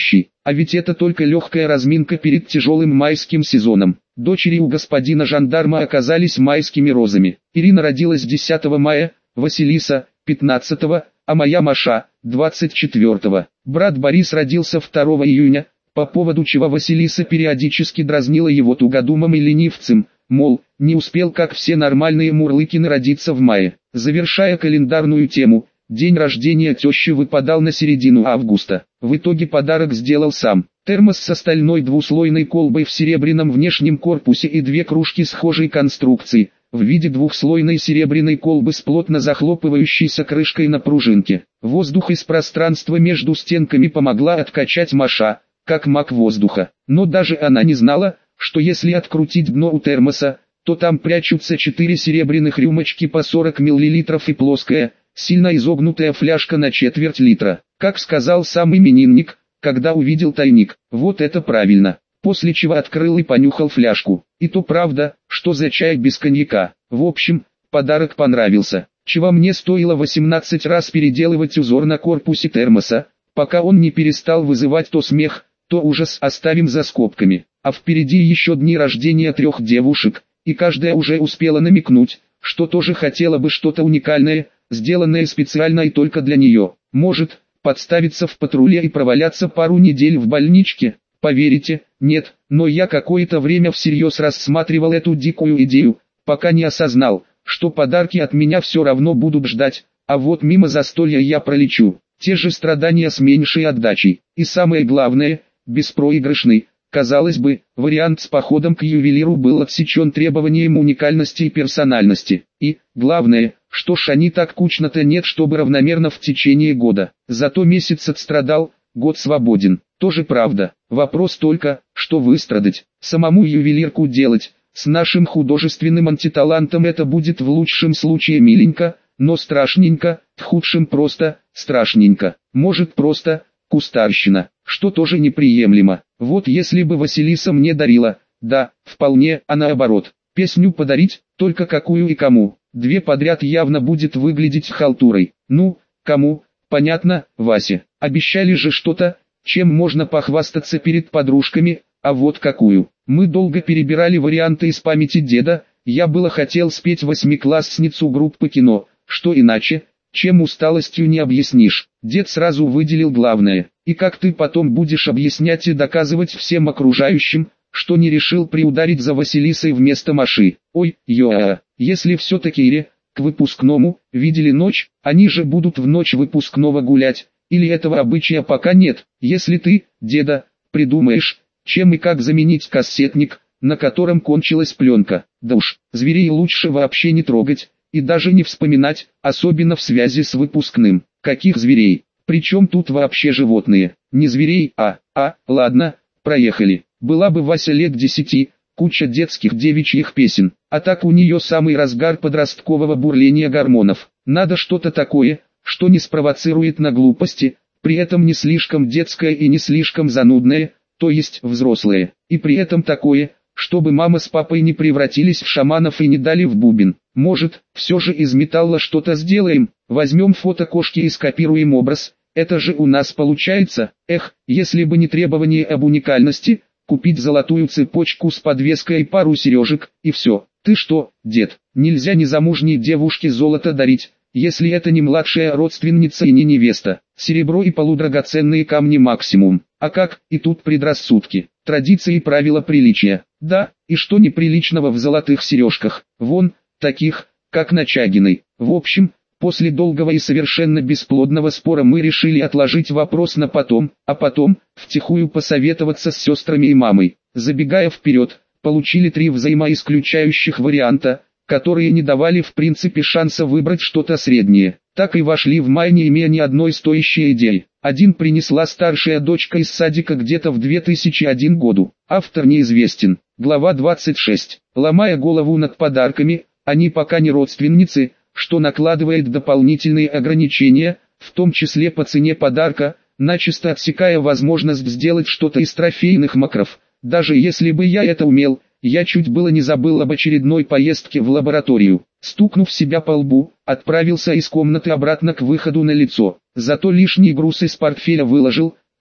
А ведь это только легкая разминка перед тяжелым майским сезоном. Дочери у господина жандарма оказались майскими розами. Ирина родилась десятого мая, Василиса – пятнадцатого, а моя Маша – двадцать четвёртого. Брат Борис родился второго июня, по поводу чего Василиса периодически дразнила его тугодумом и ленивцем, мол, не успел как все нормальные мурлыкины родиться в мае. Завершая календарную тему, день рождения тещи выпадал на середину августа. В итоге подарок сделал сам. Термос с стальной двуслойной колбой в серебряном внешнем корпусе и две кружки схожей конструкции, в виде двухслойной серебряной колбы с плотно захлопывающейся крышкой на пружинке. Воздух из пространства между стенками помогла откачать Маша, как маг воздуха. Но даже она не знала, что если открутить дно у термоса, то там прячутся четыре серебряных рюмочки по сорок миллилитров и плоская, сильно изогнутая фляжка на четверть литра. Как сказал сам именинник, когда увидел тайник, вот это правильно. После чего открыл и понюхал фляжку. И то правда, что за чай без коньяка. В общем, подарок понравился. Чего мне стоило восемнадцать раз переделывать узор на корпусе термоса, пока он не перестал вызывать то смех, то ужас, оставим за скобками. А впереди еще дни рождения трех девушек, и каждая уже успела намекнуть, что тоже хотела бы что-то уникальное, сделанное специально и только для нее. Может, подставиться в патруле и проваляться пару недель в больничке? Поверите, нет, но я какое-то время всерьез рассматривал эту дикую идею, пока не осознал, что подарки от меня все равно будут ждать, а вот мимо застолья я пролечу. Те же страдания с меньшей отдачей. И самое главное, беспроигрышный, казалось бы, вариант с походом к ювелиру был отсечен требованием уникальности и персональности. И, главное, что ж они так кучно-то нет, чтобы равномерно в течение года. Зато месяц отстрадал, год свободен. Тоже правда. Вопрос только, что выстрадать, самому ювелирку делать. С нашим художественным антиталантом это будет в лучшем случае миленько, но страшненько, в худшем просто, страшненько. Может просто, кустарщина, что тоже неприемлемо. Вот если бы Василиса мне дарила, да, вполне, а наоборот, песню подарить, только какую и кому. Две подряд явно будет выглядеть халтурой. Ну, кому, понятно, Васе. Обещали же что-то, чем можно похвастаться перед подружками, а вот какую. Мы долго перебирали варианты из памяти деда, я было хотел спеть восьмиклассницу группы кино, что иначе, чем усталостью не объяснишь. Дед сразу выделил главное. И как ты потом будешь объяснять и доказывать всем окружающим, что не решил приударить за Василисой вместо Маши? Ой, ё-а, если все-таки Ире, к выпускному, видели ночь, они же будут в ночь выпускного гулять, или этого обычая пока нет. Если ты, деда, придумаешь, чем и как заменить кассетник, на котором кончилась пленка, да уж, зверей лучше вообще не трогать, и даже не вспоминать, особенно в связи с выпускным. Каких зверей? Причем тут вообще животные? Не зверей, а, а, ладно, проехали. Была бы Вася лет десяти, куча детских девичьих песен, а так у нее самый разгар подросткового бурления гормонов. Надо что-то такое, что не спровоцирует на глупости, при этом не слишком детское и не слишком занудное, то есть взрослое, и при этом такое, чтобы мама с папой не превратились в шаманов и не дали в бубен. Может, все же из металла что-то сделаем, возьмем фото кошки и скопируем образ, это же у нас получается. Эх, если бы не требование об уникальности, купить золотую цепочку с подвеской и пару сережек, и все. Ты что, дед, нельзя незамужней девушке золото дарить, если это не младшая родственница и не невеста. Серебро и полудрагоценные камни максимум. А как, и тут предрассудки, традиции и правила приличия. Да, и что неприличного в золотых сережках, вон, таких, как на Чагиной. В общем, после долгого и совершенно бесплодного спора мы решили отложить вопрос на потом, а потом, втихую посоветоваться с сестрами и мамой. Забегая вперед, получили три взаимоисключающих варианта, которые не давали в принципе шанса выбрать что-то среднее. Так и вошли в май, не имея ни одной стоящей идеи. Один принесла старшая дочка из садика где-то в две тысячи первом году. Автор неизвестен. Глава двадцать шесть. Ломая голову над подарками, они пока не родственницы, что накладывает дополнительные ограничения, в том числе по цене подарка, начисто отсекая возможность сделать что-то из трофейных макров. Даже если бы я это умел, я чуть было не забыл об очередной поездке в лабораторию. Стукнув себя по лбу, отправился из комнаты обратно к выходу на лицо. Зато лишний груз из портфеля выложил,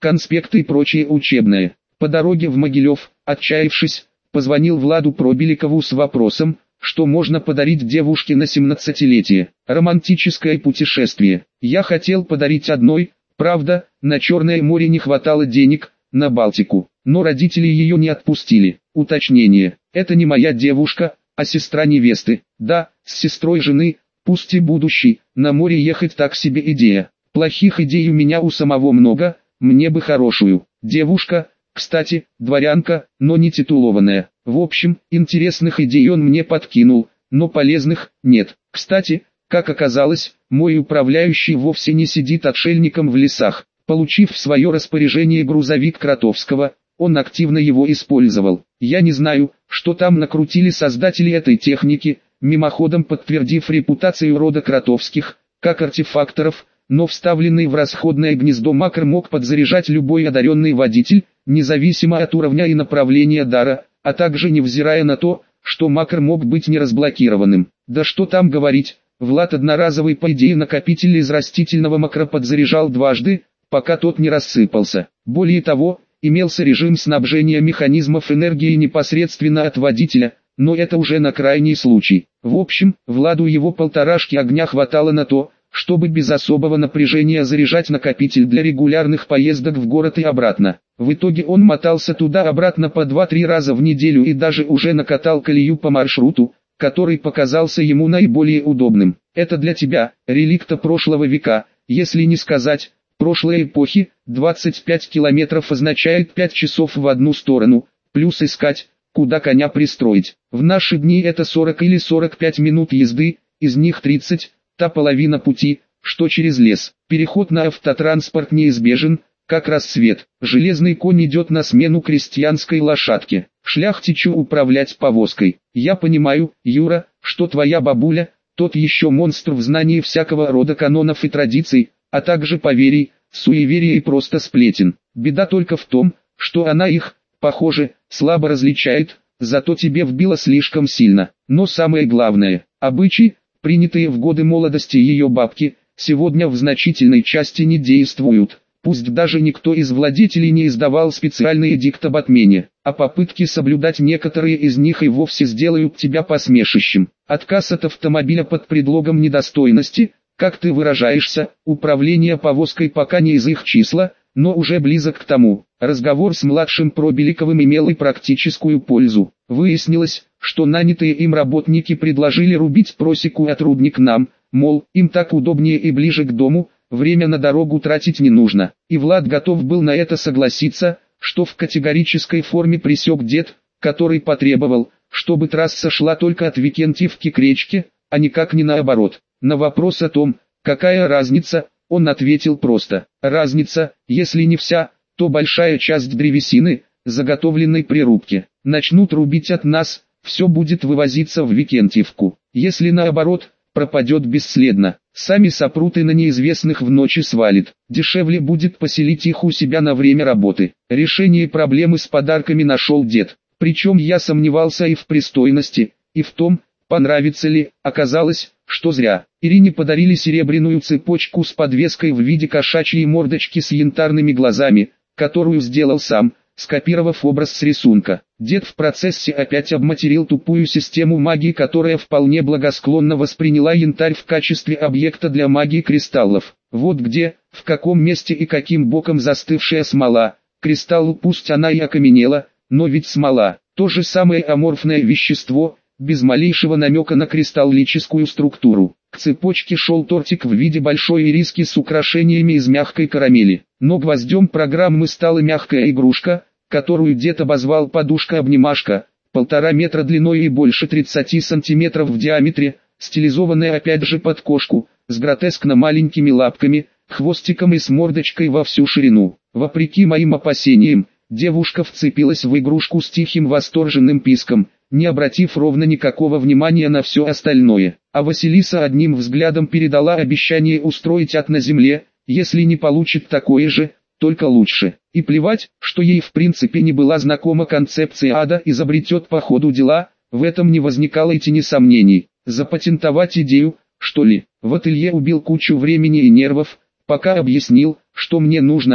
конспекты и прочее учебное. По дороге в Могилев, отчаявшись, позвонил Владу Пробеликову с вопросом, что можно подарить девушке на семнадцатилетие. Романтическое путешествие. Я хотел подарить одной, правда, на Черное море не хватало денег, на Балтику, но родители ее не отпустили. Уточнение: это не моя девушка, а сестра невесты. Да, с сестрой жены, пусть и будущей, на море ехать так себе идея. Плохих идей у меня у самого много, мне бы хорошую. Девушка, кстати, дворянка, но не титулованная. В общем, интересных идей он мне подкинул, но полезных нет. Кстати, как оказалось, мой управляющий вовсе не сидит отшельником в лесах. Получив в свое распоряжение грузовик Кротовского, он активно его использовал. Я не знаю, что там накрутили создатели этой техники, мимоходом подтвердив репутацию рода Кротовских, как артефакторов, но вставленный в расходное гнездо макр мог подзаряжать любой одаренный водитель, независимо от уровня и направления дара, а также невзирая на то, что макр мог быть не разблокированным. Да что там говорить, Влад одноразовый по идее накопитель из растительного макра подзаряжал дважды, пока тот не рассыпался. Более того, имелся режим снабжения механизмов энергией непосредственно от водителя, но это уже на крайний случай. В общем, Владу его полторашки огня хватало на то, чтобы без особого напряжения заряжать накопитель для регулярных поездок в город и обратно. В итоге он мотался туда-обратно по два-три раза в неделю и даже уже накатал колею по маршруту, который показался ему наиболее удобным. Это для тебя, реликта прошлого века, если не сказать прошлой эпохи. Двадцать пять километров означает пять часов в одну сторону, плюс искать, куда коня пристроить. В наши дни это сорок или сорок пять минут езды, из них тридцать, та половина пути, что через лес. Переход на автотранспорт неизбежен, как рассвет. Железный конь идет на смену крестьянской лошадке. Шляхтичу управлять повозкой. Я понимаю, Юра, что твоя бабуля, тот еще монстр в знании всякого рода канонов и традиций, а также поверий, суеверий и просто сплетен. Беда только в том, что она их, похоже, слабо различает, зато тебе вбила слишком сильно. Но самое главное, обычаи, принятые в годы молодости ее бабки, сегодня в значительной части не действуют. Пусть даже никто из владетелей не издавал специальный эдикт об отмене, а попытки соблюдать некоторые из них и вовсе сделают тебя посмешищем. Отказ от автомобиля под предлогом недостойности, как ты выражаешься, управление повозкой пока не из их числа, но уже близок к тому. Разговор с младшим Пробеликовым имел и практическую пользу. Выяснилось, что нанятые им работники предложили рубить просеку от рудник нам, мол, им так удобнее и ближе к дому, время на дорогу тратить не нужно. И Влад готов был на это согласиться, что в категорической форме пресек дед, который потребовал, чтобы трасса шла только от Викентьевки к речке, а никак не наоборот. На вопрос о том, какая разница, он ответил просто: разница, если не вся, то большая часть древесины, заготовленной при рубке. Начнут рубить от нас, все будет вывозиться в Викентьевку. Если наоборот, пропадет бесследно. Сами сопрут и на неизвестных в ночи свалит. Дешевле будет поселить их у себя на время работы. Решение проблемы с подарками нашел дед. Причем я сомневался и в пристойности, и в том, понравится ли. Оказалось, что зря. Ирине подарили серебряную цепочку с подвеской в виде кошачьей мордочки с янтарными глазами, которую сделал сам, скопировав образ с рисунка. Дед в процессе опять обматерил тупую систему магии, которая вполне благосклонно восприняла янтарь в качестве объекта для магии кристаллов. Вот где, в каком месте и каким боком застывшая смола. Кристаллу пусть она и окаменела, но ведь смола, то же самое аморфное вещество, без малейшего намека на кристаллическую структуру. К цепочке шел тортик в виде большой ириски с украшениями из мягкой карамели. Но гвоздем программы стала мягкая игрушка, которую дед обозвал подушка-обнимашка, полтора метра длиной и больше тридцати сантиметров в диаметре, стилизованная опять же под кошку, с гротескно маленькими лапками, хвостиком и с мордочкой во всю ширину. Вопреки моим опасениям, девушка вцепилась в игрушку с тихим восторженным писком, не обратив ровно никакого внимания на все остальное. А Василиса одним взглядом передала обещание устроить ад на земле, если не получит такое же, только лучше. И плевать, что ей в принципе не была знакома концепция ада, изобретет по ходу дела, в этом не возникало и тени сомнений. Запатентовать идею, что ли? В ателье убил кучу времени и нервов, пока объяснил, что мне нужно,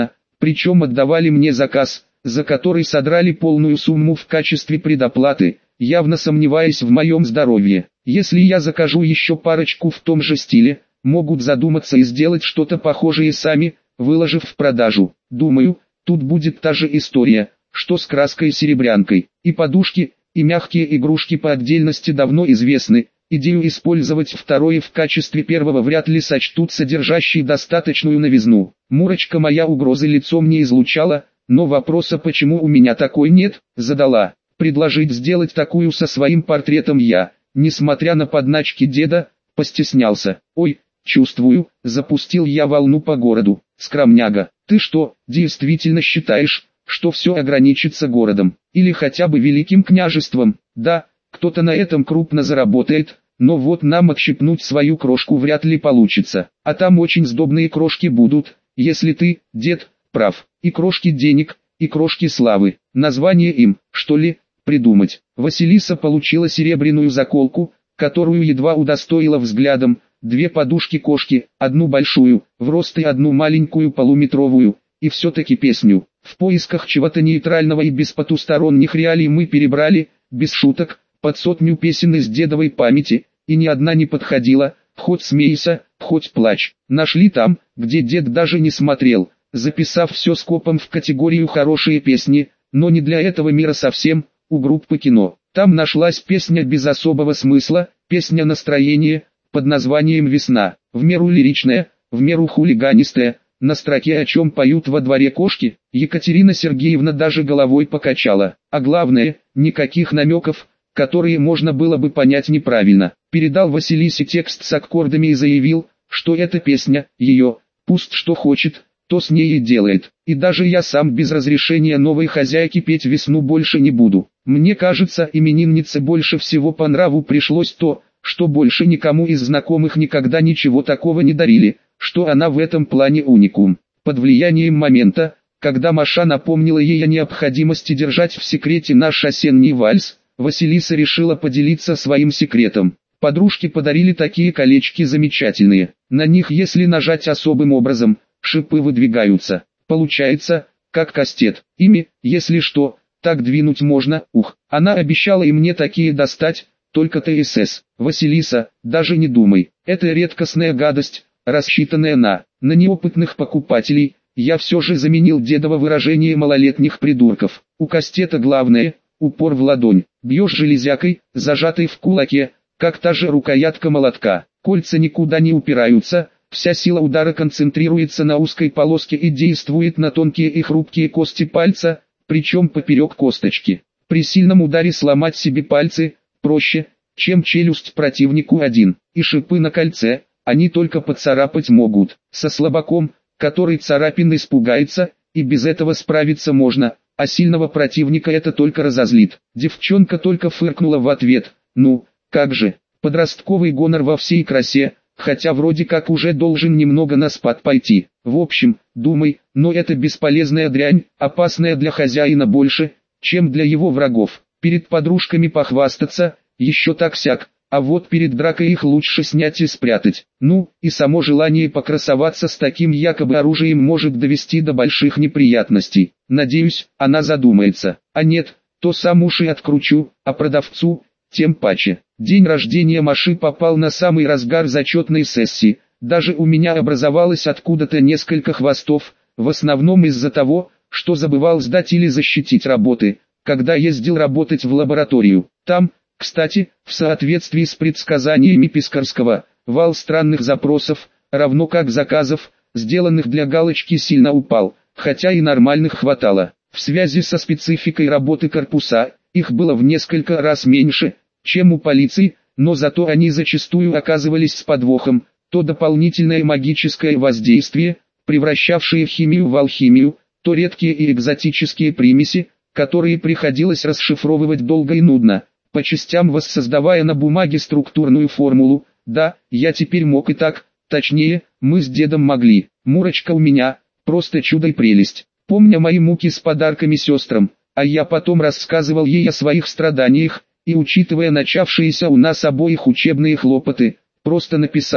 Причем отдавали мне заказ, за который содрали полную сумму в качестве предоплаты, явно сомневаясь в моем здоровье. Если я закажу еще парочку в том же стиле, могут задуматься и сделать что-то похожее сами, выложив в продажу. Думаю, тут будет та же история, что с краской-серебрянкой. И подушки, и мягкие игрушки по отдельности давно известны. Идею использовать второе в качестве первого вряд ли сочтут содержащей достаточную новизну. Мурочка моя угрозы лицом не излучала, но вопроса почему у меня такой нет, задала. Предложить сделать такую со своим портретом я, несмотря на подначки деда, постеснялся. Ой, чувствую, запустил я волну по городу. Скромняга, ты что, действительно считаешь, что все ограничится городом, или хотя бы великим княжеством? Да, кто-то на этом крупно заработает, но вот нам отщипнуть свою крошку вряд ли получится. А там очень сдобные крошки будут, если ты, дед, прав. И крошки денег, и крошки славы. Название им, что ли, придумать. Василиса получила серебряную заколку, которую едва удостоила взглядом, две подушки-кошки, одну большую, в рост и одну маленькую полуметровую, и все-таки песню. В поисках чего-то нейтрального и без потусторонних реалий мы перебрали, без шуток, под сотню песен из дедовой памяти, и ни одна не подходила, хоть смейся, хоть плачь. Нашли там, где дед даже не смотрел, записав все скопом в категорию «хорошие песни», но не для этого мира совсем, у группы кино. Там нашлась песня без особого смысла, песня настроения, под названием «Весна», в меру лиричная, в меру хулиганистая, на строке «О чем поют во дворе кошки», Екатерина Сергеевна даже головой покачала, а главное, никаких намеков, которые можно было бы понять неправильно. Передал Василисе текст с аккордами и заявил, что эта песня, ее, пусть что хочет, то с ней и делает. И даже я сам без разрешения новой хозяйки петь «Весну» больше не буду. Мне кажется, имениннице больше всего по нраву пришлось то, что больше никому из знакомых никогда ничего такого не дарили, что она в этом плане уникум. Под влиянием момента, когда Маша напомнила ей о необходимости держать в секрете наш осенний вальс, Василиса решила поделиться своим секретом. Подружки подарили такие колечки замечательные. На них, если нажать особым образом, шипы выдвигаются. Получается, как кастет. Ими, если что, так двинуть можно. Ух, она обещала и мне такие достать, только ТСС. Василиса, даже не думай. Это редкостная гадость, рассчитанная на, на неопытных покупателей. Я все же заменил дедово выражение малолетних придурков. У кастета главное – упор в ладонь. Бьешь железякой, зажатой в кулаке, как та же рукоятка молотка. Кольца никуда не упираются, вся сила удара концентрируется на узкой полоске и действует на тонкие и хрупкие кости пальца, причем поперек косточки. При сильном ударе сломать себе пальцы проще, чем челюсть противнику один. И шипы на кольце, они только поцарапать могут. Со слабаком, который царапин испугается, и без этого справиться можно, а сильного противника это только разозлит. Девчонка только фыркнула в ответ. Ну, как же, подростковый гонор во всей красе, хотя вроде как уже должен немного на спад пойти. В общем, думай, но это бесполезная дрянь, опасная для хозяина больше, чем для его врагов. Перед подружками похвастаться, еще так-сяк, а вот перед дракой их лучше снять и спрятать. Ну, и само желание покрасоваться с таким якобы оружием может довести до больших неприятностей. Надеюсь, она задумается. А нет, то сам уши откручу, а продавцу, тем паче. День рождения Маши попал на самый разгар зачетной сессии. Даже у меня образовалось откуда-то несколько хвостов, в основном из-за того, что забывал сдать или защитить работы, когда ездил работать в лабораторию. Там, кстати, в соответствии с предсказаниями Пискарского, вал странных запросов, равно как заказов, сделанных для галочки, сильно упал, хотя и нормальных хватало. В связи со спецификой работы корпуса, их было в несколько раз меньше, чем у полиции, но зато они зачастую оказывались с подвохом, то дополнительное магическое воздействие, превращавшее химию в алхимию, то редкие и экзотические примеси, которые приходилось расшифровывать долго и нудно, по частям воссоздавая на бумаге структурную формулу. Да, я теперь мог и так, точнее, мы с дедом могли. Мурочка у меня, просто чудо и прелесть. Помня мои муки с подарками сестрам, а я потом рассказывал ей о своих страданиях, и учитывая начавшиеся у нас обоих учебные хлопоты, просто написала,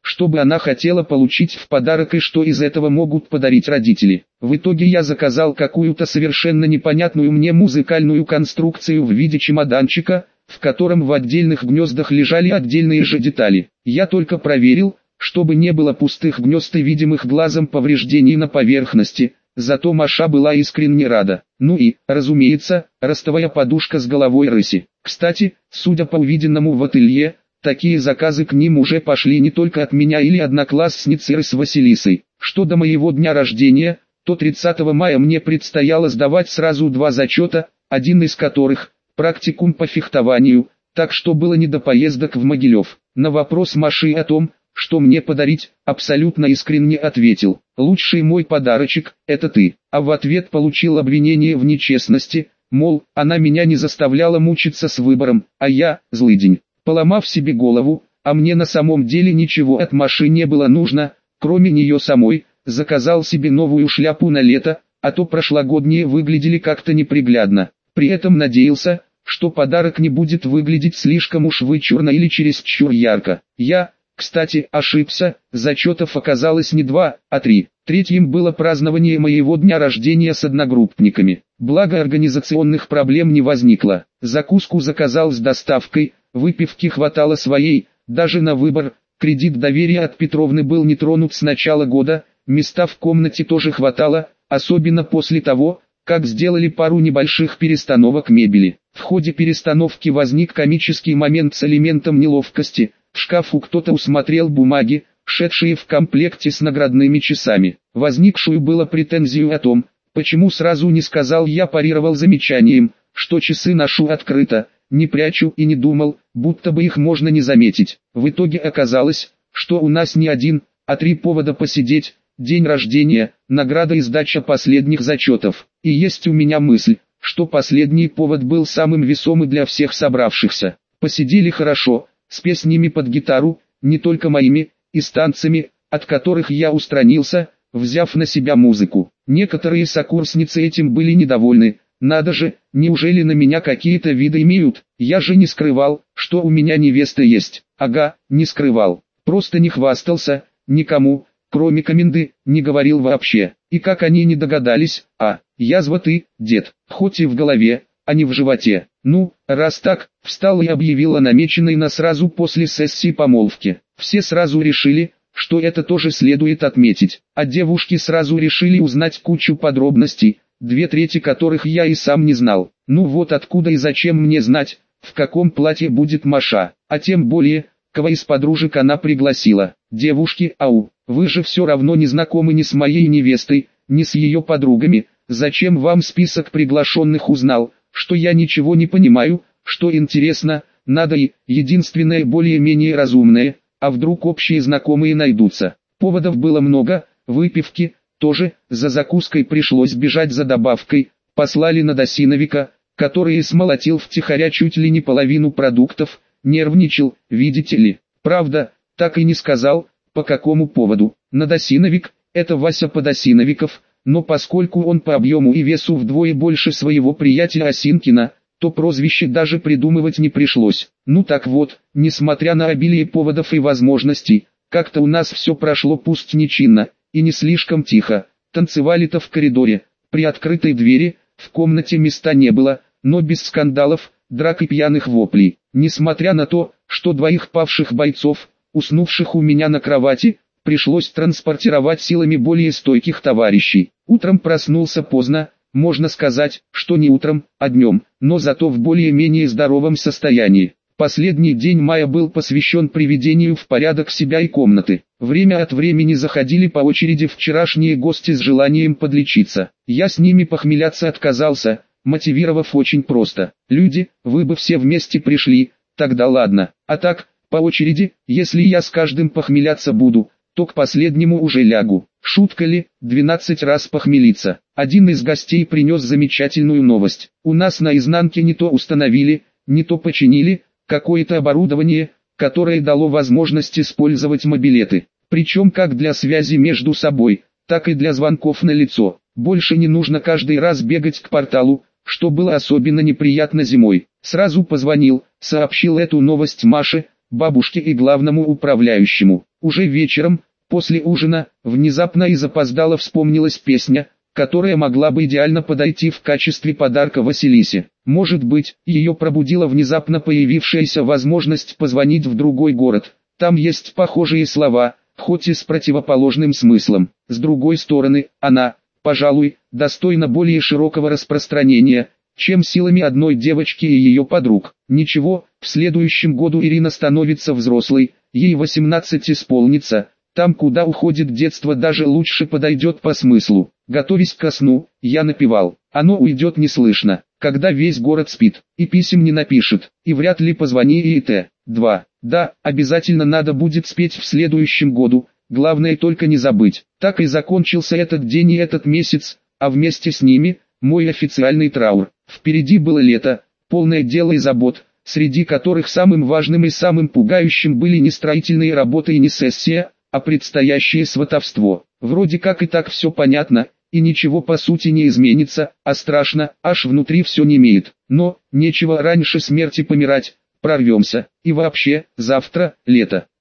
чтобы она хотела получить в подарок и что из этого могут подарить родители. В итоге я заказал какую-то совершенно непонятную мне музыкальную конструкцию в виде чемоданчика, в котором в отдельных гнездах лежали отдельные же детали. Я только проверил, чтобы не было пустых гнезд и видимых глазом повреждений на поверхности, зато Маша была искренне рада. Ну и, разумеется, ростовая подушка с головой рыси. Кстати, судя по увиденному в ателье, такие заказы к ним уже пошли не только от меня или одноклассницы с Василисой. Что до моего дня рождения, то тридцатого мая мне предстояло сдавать сразу два зачета, один из которых – практикум по фехтованию, так что было не до поездок в Могилев. На вопрос Маши о том, что мне подарить, абсолютно искренне ответил: «Лучший мой подарочек – это ты». А в ответ получил обвинение в нечестности, мол, она меня не заставляла мучиться с выбором, а я – злыдень. Поломав себе голову, а мне на самом деле ничего от Маши не было нужно, кроме нее самой, заказал себе новую шляпу на лето, а то прошлогодние выглядели как-то неприглядно. При этом надеялся, что подарок не будет выглядеть слишком уж вычурно или чересчур ярко. Я, кстати, ошибся, зачетов оказалось не два, а три. Третьим было празднование моего дня рождения с одногруппниками. Благо организационных проблем не возникло. Закуску заказал с доставкой, выпивки хватало своей, даже на выбор. Кредит доверия от Петровны был не тронут с начала года, места в комнате тоже хватало, особенно после того, как сделали пару небольших перестановок мебели. В ходе перестановки возник комический момент с элементом неловкости. В шкафу кто-то усмотрел бумаги, шедшие в комплекте с наградными часами. Возникшую было претензию о том, почему сразу не сказал, я парировал замечанием, что часы ношу открыто, не прячу и не думал, будто бы их можно не заметить. В итоге оказалось, что у нас не один, а три повода посидеть: день рождения, награда и сдача последних зачетов. И есть у меня мысль, что последний повод был самым весомым для всех собравшихся. Посидели хорошо, с песнями под гитару, не только моими, и с танцами, от которых я устранился, взяв на себя музыку. Некоторые сокурсницы этим были недовольны. Надо же, неужели на меня какие-то виды имеют? Я же не скрывал, что у меня невеста есть. Ага, не скрывал. Просто не хвастался, никому, кроме коменды, не говорил вообще. И как они не догадались, а, язва ты, дед, хоть и в голове, а не в животе. Ну, раз так, встал и объявил о намеченной на сразу после сессии помолвке. Все сразу решили, что это тоже следует отметить. А девушки сразу решили узнать кучу подробностей, две трети которых я и сам не знал. Ну вот откуда и зачем мне знать, в каком платье будет Маша, а тем более, кого из подружек она пригласила. Девушки, ау, вы же все равно не знакомы ни с моей невестой, ни с ее подругами, зачем вам список приглашенных? Узнал, что я ничего не понимаю, что интересно, надо и, единственное более-менее разумное, а вдруг общие знакомые найдутся. Поводов было много, выпивки тоже, за закуской пришлось бежать за добавкой, послали на Досиновика, который смолотил втихаря чуть ли не половину продуктов, нервничал, видите ли. Правда, так и не сказал, по какому поводу. На Досиновик, это Вася Подосиновиков, но поскольку он по объему и весу вдвое больше своего приятеля Осинкина, то прозвище даже придумывать не пришлось. Ну так вот, несмотря на обилие поводов и возможностей, как-то у нас все прошло пусть нечинно, и не слишком тихо. Танцевали-то в коридоре, при открытой двери, в комнате места не было, но без скандалов, драк и пьяных воплей. Несмотря на то, что двоих павших бойцов, уснувших у меня на кровати, пришлось транспортировать силами более стойких товарищей. Утром проснулся поздно, можно сказать, что не утром, а днем, но зато в более-менее здоровом состоянии. Последний день мая был посвящен приведению в порядок себя и комнаты. Время от времени заходили по очереди вчерашние гости с желанием подлечиться. Я с ними похмеляться отказался, мотивировав очень просто. Люди, вы бы все вместе пришли, тогда ладно. А так, по очереди, если я с каждым похмеляться буду, то к последнему уже лягу. Шутка ли, двенадцать раз похмелиться. Один из гостей принес замечательную новость. У нас на изнанке не то установили, не то починили, какое-то оборудование, которое дало возможность использовать мобилеты. Причем как для связи между собой, так и для звонков на лицо. Больше не нужно каждый раз бегать к порталу, что было особенно неприятно зимой. Сразу позвонил, сообщил эту новость Маше, бабушке и главному управляющему. Уже вечером, после ужина, внезапно и запоздало вспомнилась песня, которая могла бы идеально подойти в качестве подарка Василисе. Может быть, ее пробудила внезапно появившаяся возможность позвонить в другой город. Там есть похожие слова, хоть и с противоположным смыслом. С другой стороны, она, пожалуй, достойна более широкого распространения, чем силами одной девочки и ее подруг. Ничего, в следующем году Ирина становится взрослой, ей восемнадцать исполнится. Там, куда уходит детство, даже лучше подойдет по смыслу. Готовясь ко сну, я напевал. Оно уйдет неслышно, когда весь город спит, и писем не напишет, и вряд ли позвони и т. два. Да, обязательно надо будет спеть в следующем году, главное только не забыть. Так и закончился этот день и этот месяц, а вместе с ними, мой официальный траур. Впереди было лето, полное дел и забот, среди которых самым важным и самым пугающим были не строительные работы и не сессия, а предстоящее сватовство. Вроде как и так все понятно, и ничего по сути не изменится, а страшно, аж внутри все немеет. Но, нечего раньше смерти помирать, прорвемся, и вообще, завтра, лето.